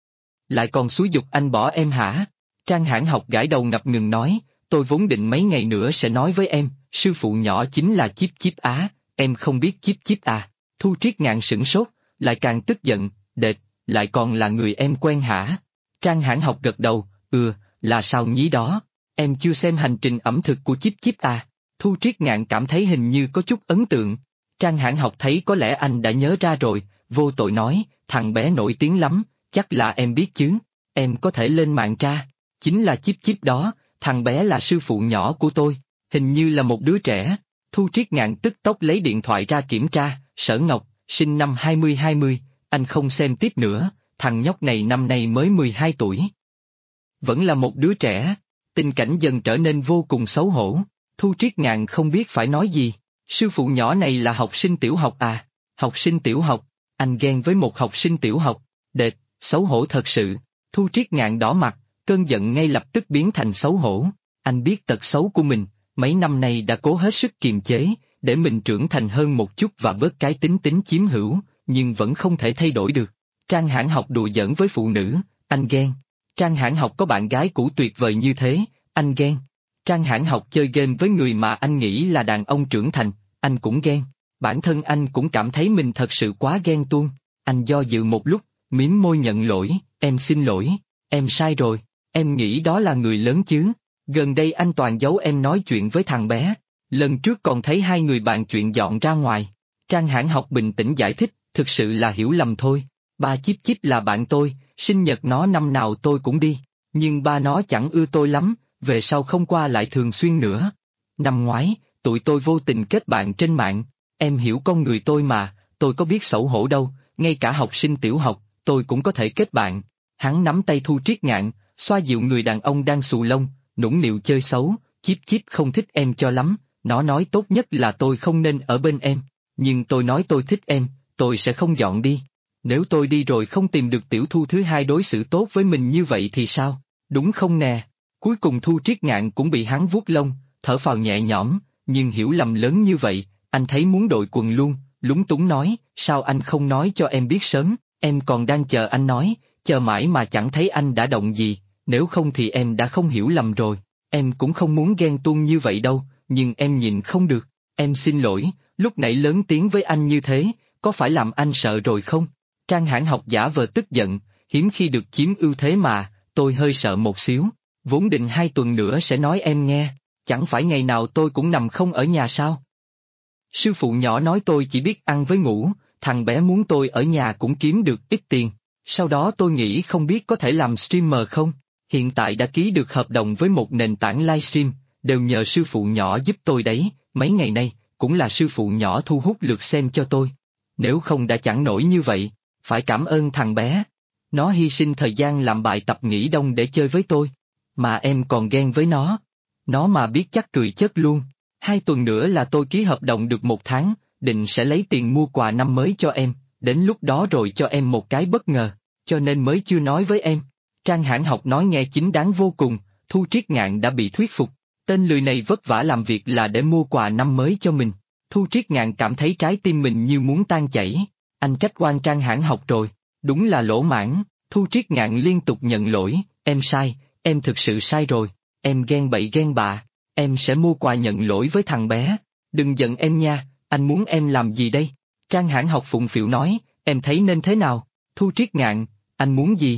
Lại còn xúi giục anh bỏ em hả? Trang Hãn Học gãi đầu ngập ngừng nói, tôi vốn định mấy ngày nữa sẽ nói với em, sư phụ nhỏ chính là Chíp Chíp Á, em không biết Chíp Chíp à? Thu Triết Ngạn sửng sốt, lại càng tức giận, đệt, lại còn là người em quen hả? Trang Hãn Học gật đầu, là sao nhí đó, em chưa xem hành trình ẩm thực của Chíp Chíp à? Thu Triết Ngạn cảm thấy hình như có chút ấn tượng. Trang Hãn Học thấy có lẽ anh đã nhớ ra rồi, vô tội nói, thằng bé nổi tiếng lắm, chắc là em biết chứ, em có thể lên mạng tra, chính là Chíp Chíp đó, thằng bé là sư phụ nhỏ của tôi, hình như là một đứa trẻ. Thu Triết Ngạn tức tốc lấy điện thoại ra kiểm tra, Sở Ngọc, sinh năm 2020, anh không xem tiếp nữa, thằng nhóc này năm nay mới 12 tuổi. Vẫn là một đứa trẻ, tình cảnh dần trở nên vô cùng xấu hổ, Thu Triết Ngạn không biết phải nói gì, sư phụ nhỏ này là học sinh tiểu học à, học sinh tiểu học, anh ghen với một học sinh tiểu học, đệt, xấu hổ thật sự, Thu Triết Ngạn đỏ mặt, cơn giận ngay lập tức biến thành xấu hổ, anh biết tật xấu của mình, mấy năm nay đã cố hết sức kiềm chế, để mình trưởng thành hơn một chút và bớt cái tính chiếm hữu, nhưng vẫn không thể thay đổi được. Trang Hãn Học đùa giỡn với phụ nữ, anh ghen. Trang Hãn Học có bạn gái cũ tuyệt vời như thế, anh ghen. Trang Hãn Học chơi game với người mà anh nghĩ là đàn ông trưởng thành, anh cũng ghen. Bản thân anh cũng cảm thấy mình thật sự quá ghen tuông. Anh do dự một lúc, mím môi nhận lỗi, em xin lỗi, em sai rồi, em nghĩ đó là người lớn chứ. Gần đây anh toàn giấu em nói chuyện với thằng bé. Lần trước còn thấy hai người bạn chuyện dọn ra ngoài. Trang Hãn Học bình tĩnh giải thích, thực sự là hiểu lầm thôi. Ba Chíp Chíp là bạn tôi, sinh nhật nó năm nào tôi cũng đi. Nhưng ba nó chẳng ưa tôi lắm, về sau không qua lại thường xuyên nữa. Năm ngoái, tụi tôi vô tình kết bạn trên mạng. Em hiểu con người tôi mà, tôi có biết xấu hổ đâu, ngay cả học sinh tiểu học, tôi cũng có thể kết bạn. Hắn nắm tay Thu Triết Ngạn, xoa dịu người đàn ông đang xù lông, nũng nịu chơi xấu, Chíp Chíp không thích em cho lắm. Nó nói tốt nhất là tôi không nên ở bên em, nhưng tôi nói tôi thích em, tôi sẽ không dọn đi. Nếu tôi đi rồi không tìm được tiểu Thu thứ hai đối xử tốt với mình như vậy thì sao, đúng không nè? Cuối cùng Thu Triết Ngạn cũng bị hắn vuốt lông, thở phào nhẹ nhõm, nhưng hiểu lầm lớn như vậy, anh thấy muốn đội quần luôn, lúng túng nói, sao anh không nói cho em biết sớm, em còn đang chờ anh nói, chờ mãi mà chẳng thấy anh đã động gì, nếu không thì em đã không hiểu lầm rồi, em cũng không muốn ghen tuông như vậy đâu. Nhưng em nhìn không được, em xin lỗi, lúc nãy lớn tiếng với anh như thế, có phải làm anh sợ rồi không? Trang Hãn Học giả vờ tức giận, hiếm khi được chiếm ưu thế mà, tôi hơi sợ một xíu, vốn định 2 tuần nữa sẽ nói em nghe, chẳng phải ngày nào tôi cũng nằm không ở nhà sao? Sư phụ nhỏ nói tôi chỉ biết ăn với ngủ, thằng bé muốn tôi ở nhà cũng kiếm được ít tiền, sau đó tôi nghĩ không biết có thể làm streamer không, hiện tại đã ký được hợp đồng với một nền tảng livestream. Đều nhờ sư phụ nhỏ giúp tôi đấy, mấy ngày nay, cũng là sư phụ nhỏ thu hút lượt xem cho tôi. Nếu không đã chẳng nổi như vậy, phải cảm ơn thằng bé. Nó hy sinh thời gian làm bài tập nghỉ đông để chơi với tôi. Mà em còn ghen với nó. Nó mà biết chắc cười chết luôn. 2 tuần nữa là tôi ký hợp đồng được 1 tháng, định sẽ lấy tiền mua quà năm mới cho em, đến lúc đó rồi cho em một cái bất ngờ, cho nên mới chưa nói với em. Trang Hãn Học nói nghe chính đáng vô cùng, Thu Triết Ngạn đã bị thuyết phục. Tên lười này vất vả làm việc là để mua quà năm mới cho mình. Thu Triết Ngạn cảm thấy trái tim mình như muốn tan chảy. Anh trách oan Trang Hãn Học rồi, đúng là lỗ mãng. Thu Triết Ngạn liên tục nhận lỗi, em sai, em thực sự sai rồi, em ghen bậy ghen bạ, em sẽ mua quà nhận lỗi với thằng bé. Đừng giận em nha, anh muốn em làm gì đây? Trang Hãn Học phụng phịu nói, em thấy nên thế nào? Thu Triết Ngạn, anh muốn gì?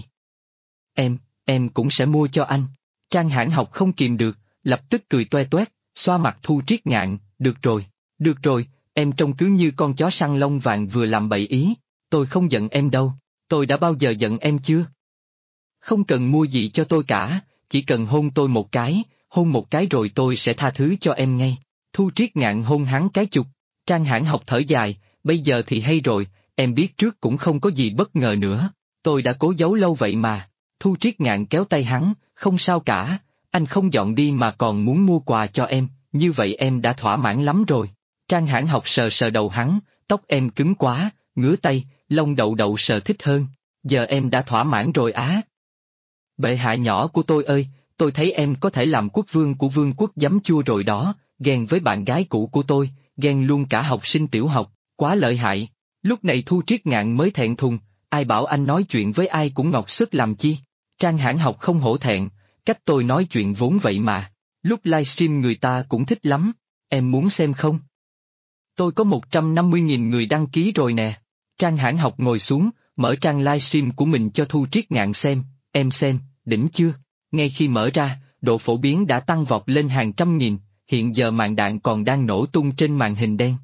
Em cũng sẽ mua cho anh. Trang Hãn Học không kìm được, lập tức cười toe toét, xoa mặt Thu Triết Ngạn, được rồi, em trông cứ như con chó săn lông vàng vừa làm bậy ý, tôi không giận em đâu, tôi đã bao giờ giận em chưa? Không cần mua gì cho tôi cả, chỉ cần hôn tôi hôn một cái rồi tôi sẽ tha thứ cho em ngay. Thu Triết Ngạn hôn hắn cái chục. Trang Hãn Học thở dài, bây giờ thì hay rồi, em biết trước cũng không có gì bất ngờ nữa, tôi đã cố giấu lâu vậy mà. Thu Triết Ngạn kéo tay hắn, không sao cả, anh không dọn đi mà còn muốn mua quà cho em, như vậy em đã thỏa mãn lắm rồi. Trang Hãn Học sờ sờ đầu hắn, tóc em cứng quá, ngứa tay, lông đậu đậu sờ thích hơn, giờ em đã thỏa mãn rồi á. Bệ hạ nhỏ của tôi ơi, tôi thấy em có thể làm quốc vương của vương quốc giấm chua rồi đó, ghen với bạn gái cũ của tôi, ghen luôn cả học sinh tiểu học, quá lợi hại. Lúc này Thu Triết Ngạn mới thẹn thùng, ai bảo anh nói chuyện với ai cũng ngọc sức làm chi. Trang Hãn Học không hổ thẹn, cách tôi nói chuyện vốn vậy mà. Lúc livestream người ta cũng thích lắm, em muốn xem không? Tôi có 150.000 người đăng ký rồi nè. Trang Hãn Học ngồi xuống, mở trang livestream của mình cho Thu Triết Ngạn xem, em xem, đỉnh chưa? Ngay khi mở ra, độ phổ biến đã tăng vọt lên hàng trăm nghìn, hiện giờ màn đạn còn đang nổ tung trên màn hình đen.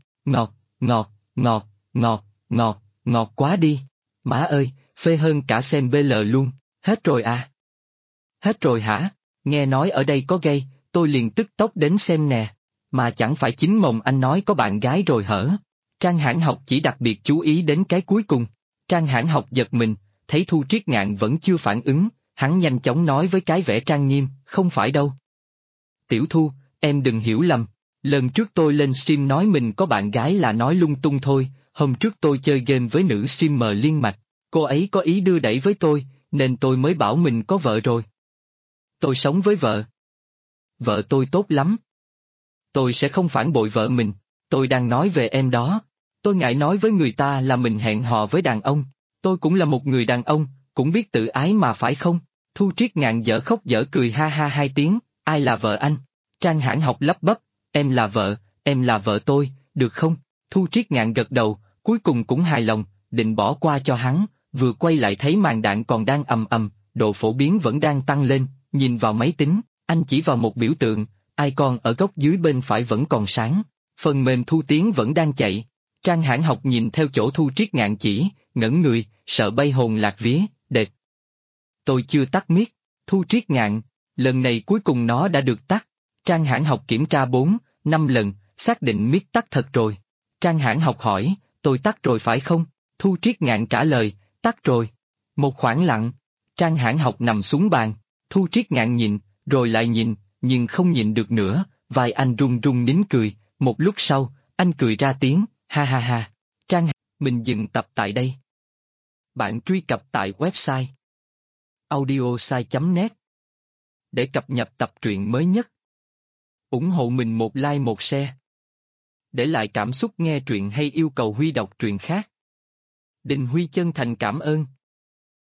Ngọt quá đi. Má ơi, phê hơn cả xem BL luôn, hết rồi à? Hết rồi hả? Nghe nói ở đây có gay, tôi liền tức tốc đến xem nè. Mà chẳng phải chính mồm anh nói có bạn gái rồi hở? Trang Hãn Học chỉ đặc biệt chú ý đến cái cuối cùng. Trang Hãn Học giật mình, thấy Thu Triết Ngạn vẫn chưa phản ứng, hắn nhanh chóng nói với cái vẻ trang nghiêm, không phải đâu. Tiểu Thu, em đừng hiểu lầm, lần trước tôi lên stream nói mình có bạn gái là nói lung tung thôi, hôm trước tôi chơi game với nữ streamer Liên Mạch, cô ấy có ý đưa đẩy với tôi, nên tôi mới bảo mình có vợ rồi. Tôi sống với vợ. Vợ tôi tốt lắm. Tôi sẽ không phản bội vợ mình, tôi đang nói về em đó. Tôi ngại nói với người ta là mình hẹn hò với đàn ông, tôi cũng là một người đàn ông, cũng biết tự ái mà phải không? Thu Triết Ngạn dở khóc dở cười ha ha 2 tiếng, ai là vợ anh? Trang Hãn Học lắp bắp, em là vợ tôi, được không? Thu Triết Ngạn gật đầu, cuối cùng cũng hài lòng, định bỏ qua cho hắn, vừa quay lại thấy màn đạn còn đang ầm, độ phổ biến vẫn đang tăng lên, nhìn vào máy tính, anh chỉ vào một biểu tượng, icon ở góc dưới bên phải vẫn còn sáng, phần mềm thu tiếng vẫn đang chạy. Trang Hãn Học nhìn theo chỗ Thu Triết Ngạn chỉ, ngẩn người, sợ bay hồn lạc vía, đệt. Tôi chưa tắt mic, Thu Triết Ngạn, lần này cuối cùng nó đã được tắt. Trang Hãn Học kiểm tra 4-5 lần, xác định mic tắt thật rồi. Trang Hãn Học hỏi, tôi tắt rồi phải không? Thu Triết Ngạn trả lời, tắt rồi. Một khoảng lặng, Trang Hãn Học nằm xuống bàn, Thu Triết Ngạn nhìn, rồi lại nhìn, nhưng không nhìn được nữa, vai anh run run nín cười, một lúc sau, anh cười ra tiếng, ha ha ha. Mình dừng tập tại đây. Bạn truy cập tại website audiosai.net để cập nhật tập truyện mới nhất. Ủng hộ mình một like một share. Để lại cảm xúc nghe truyện hay yêu cầu Huy đọc truyện khác. Đình Huy chân thành cảm ơn.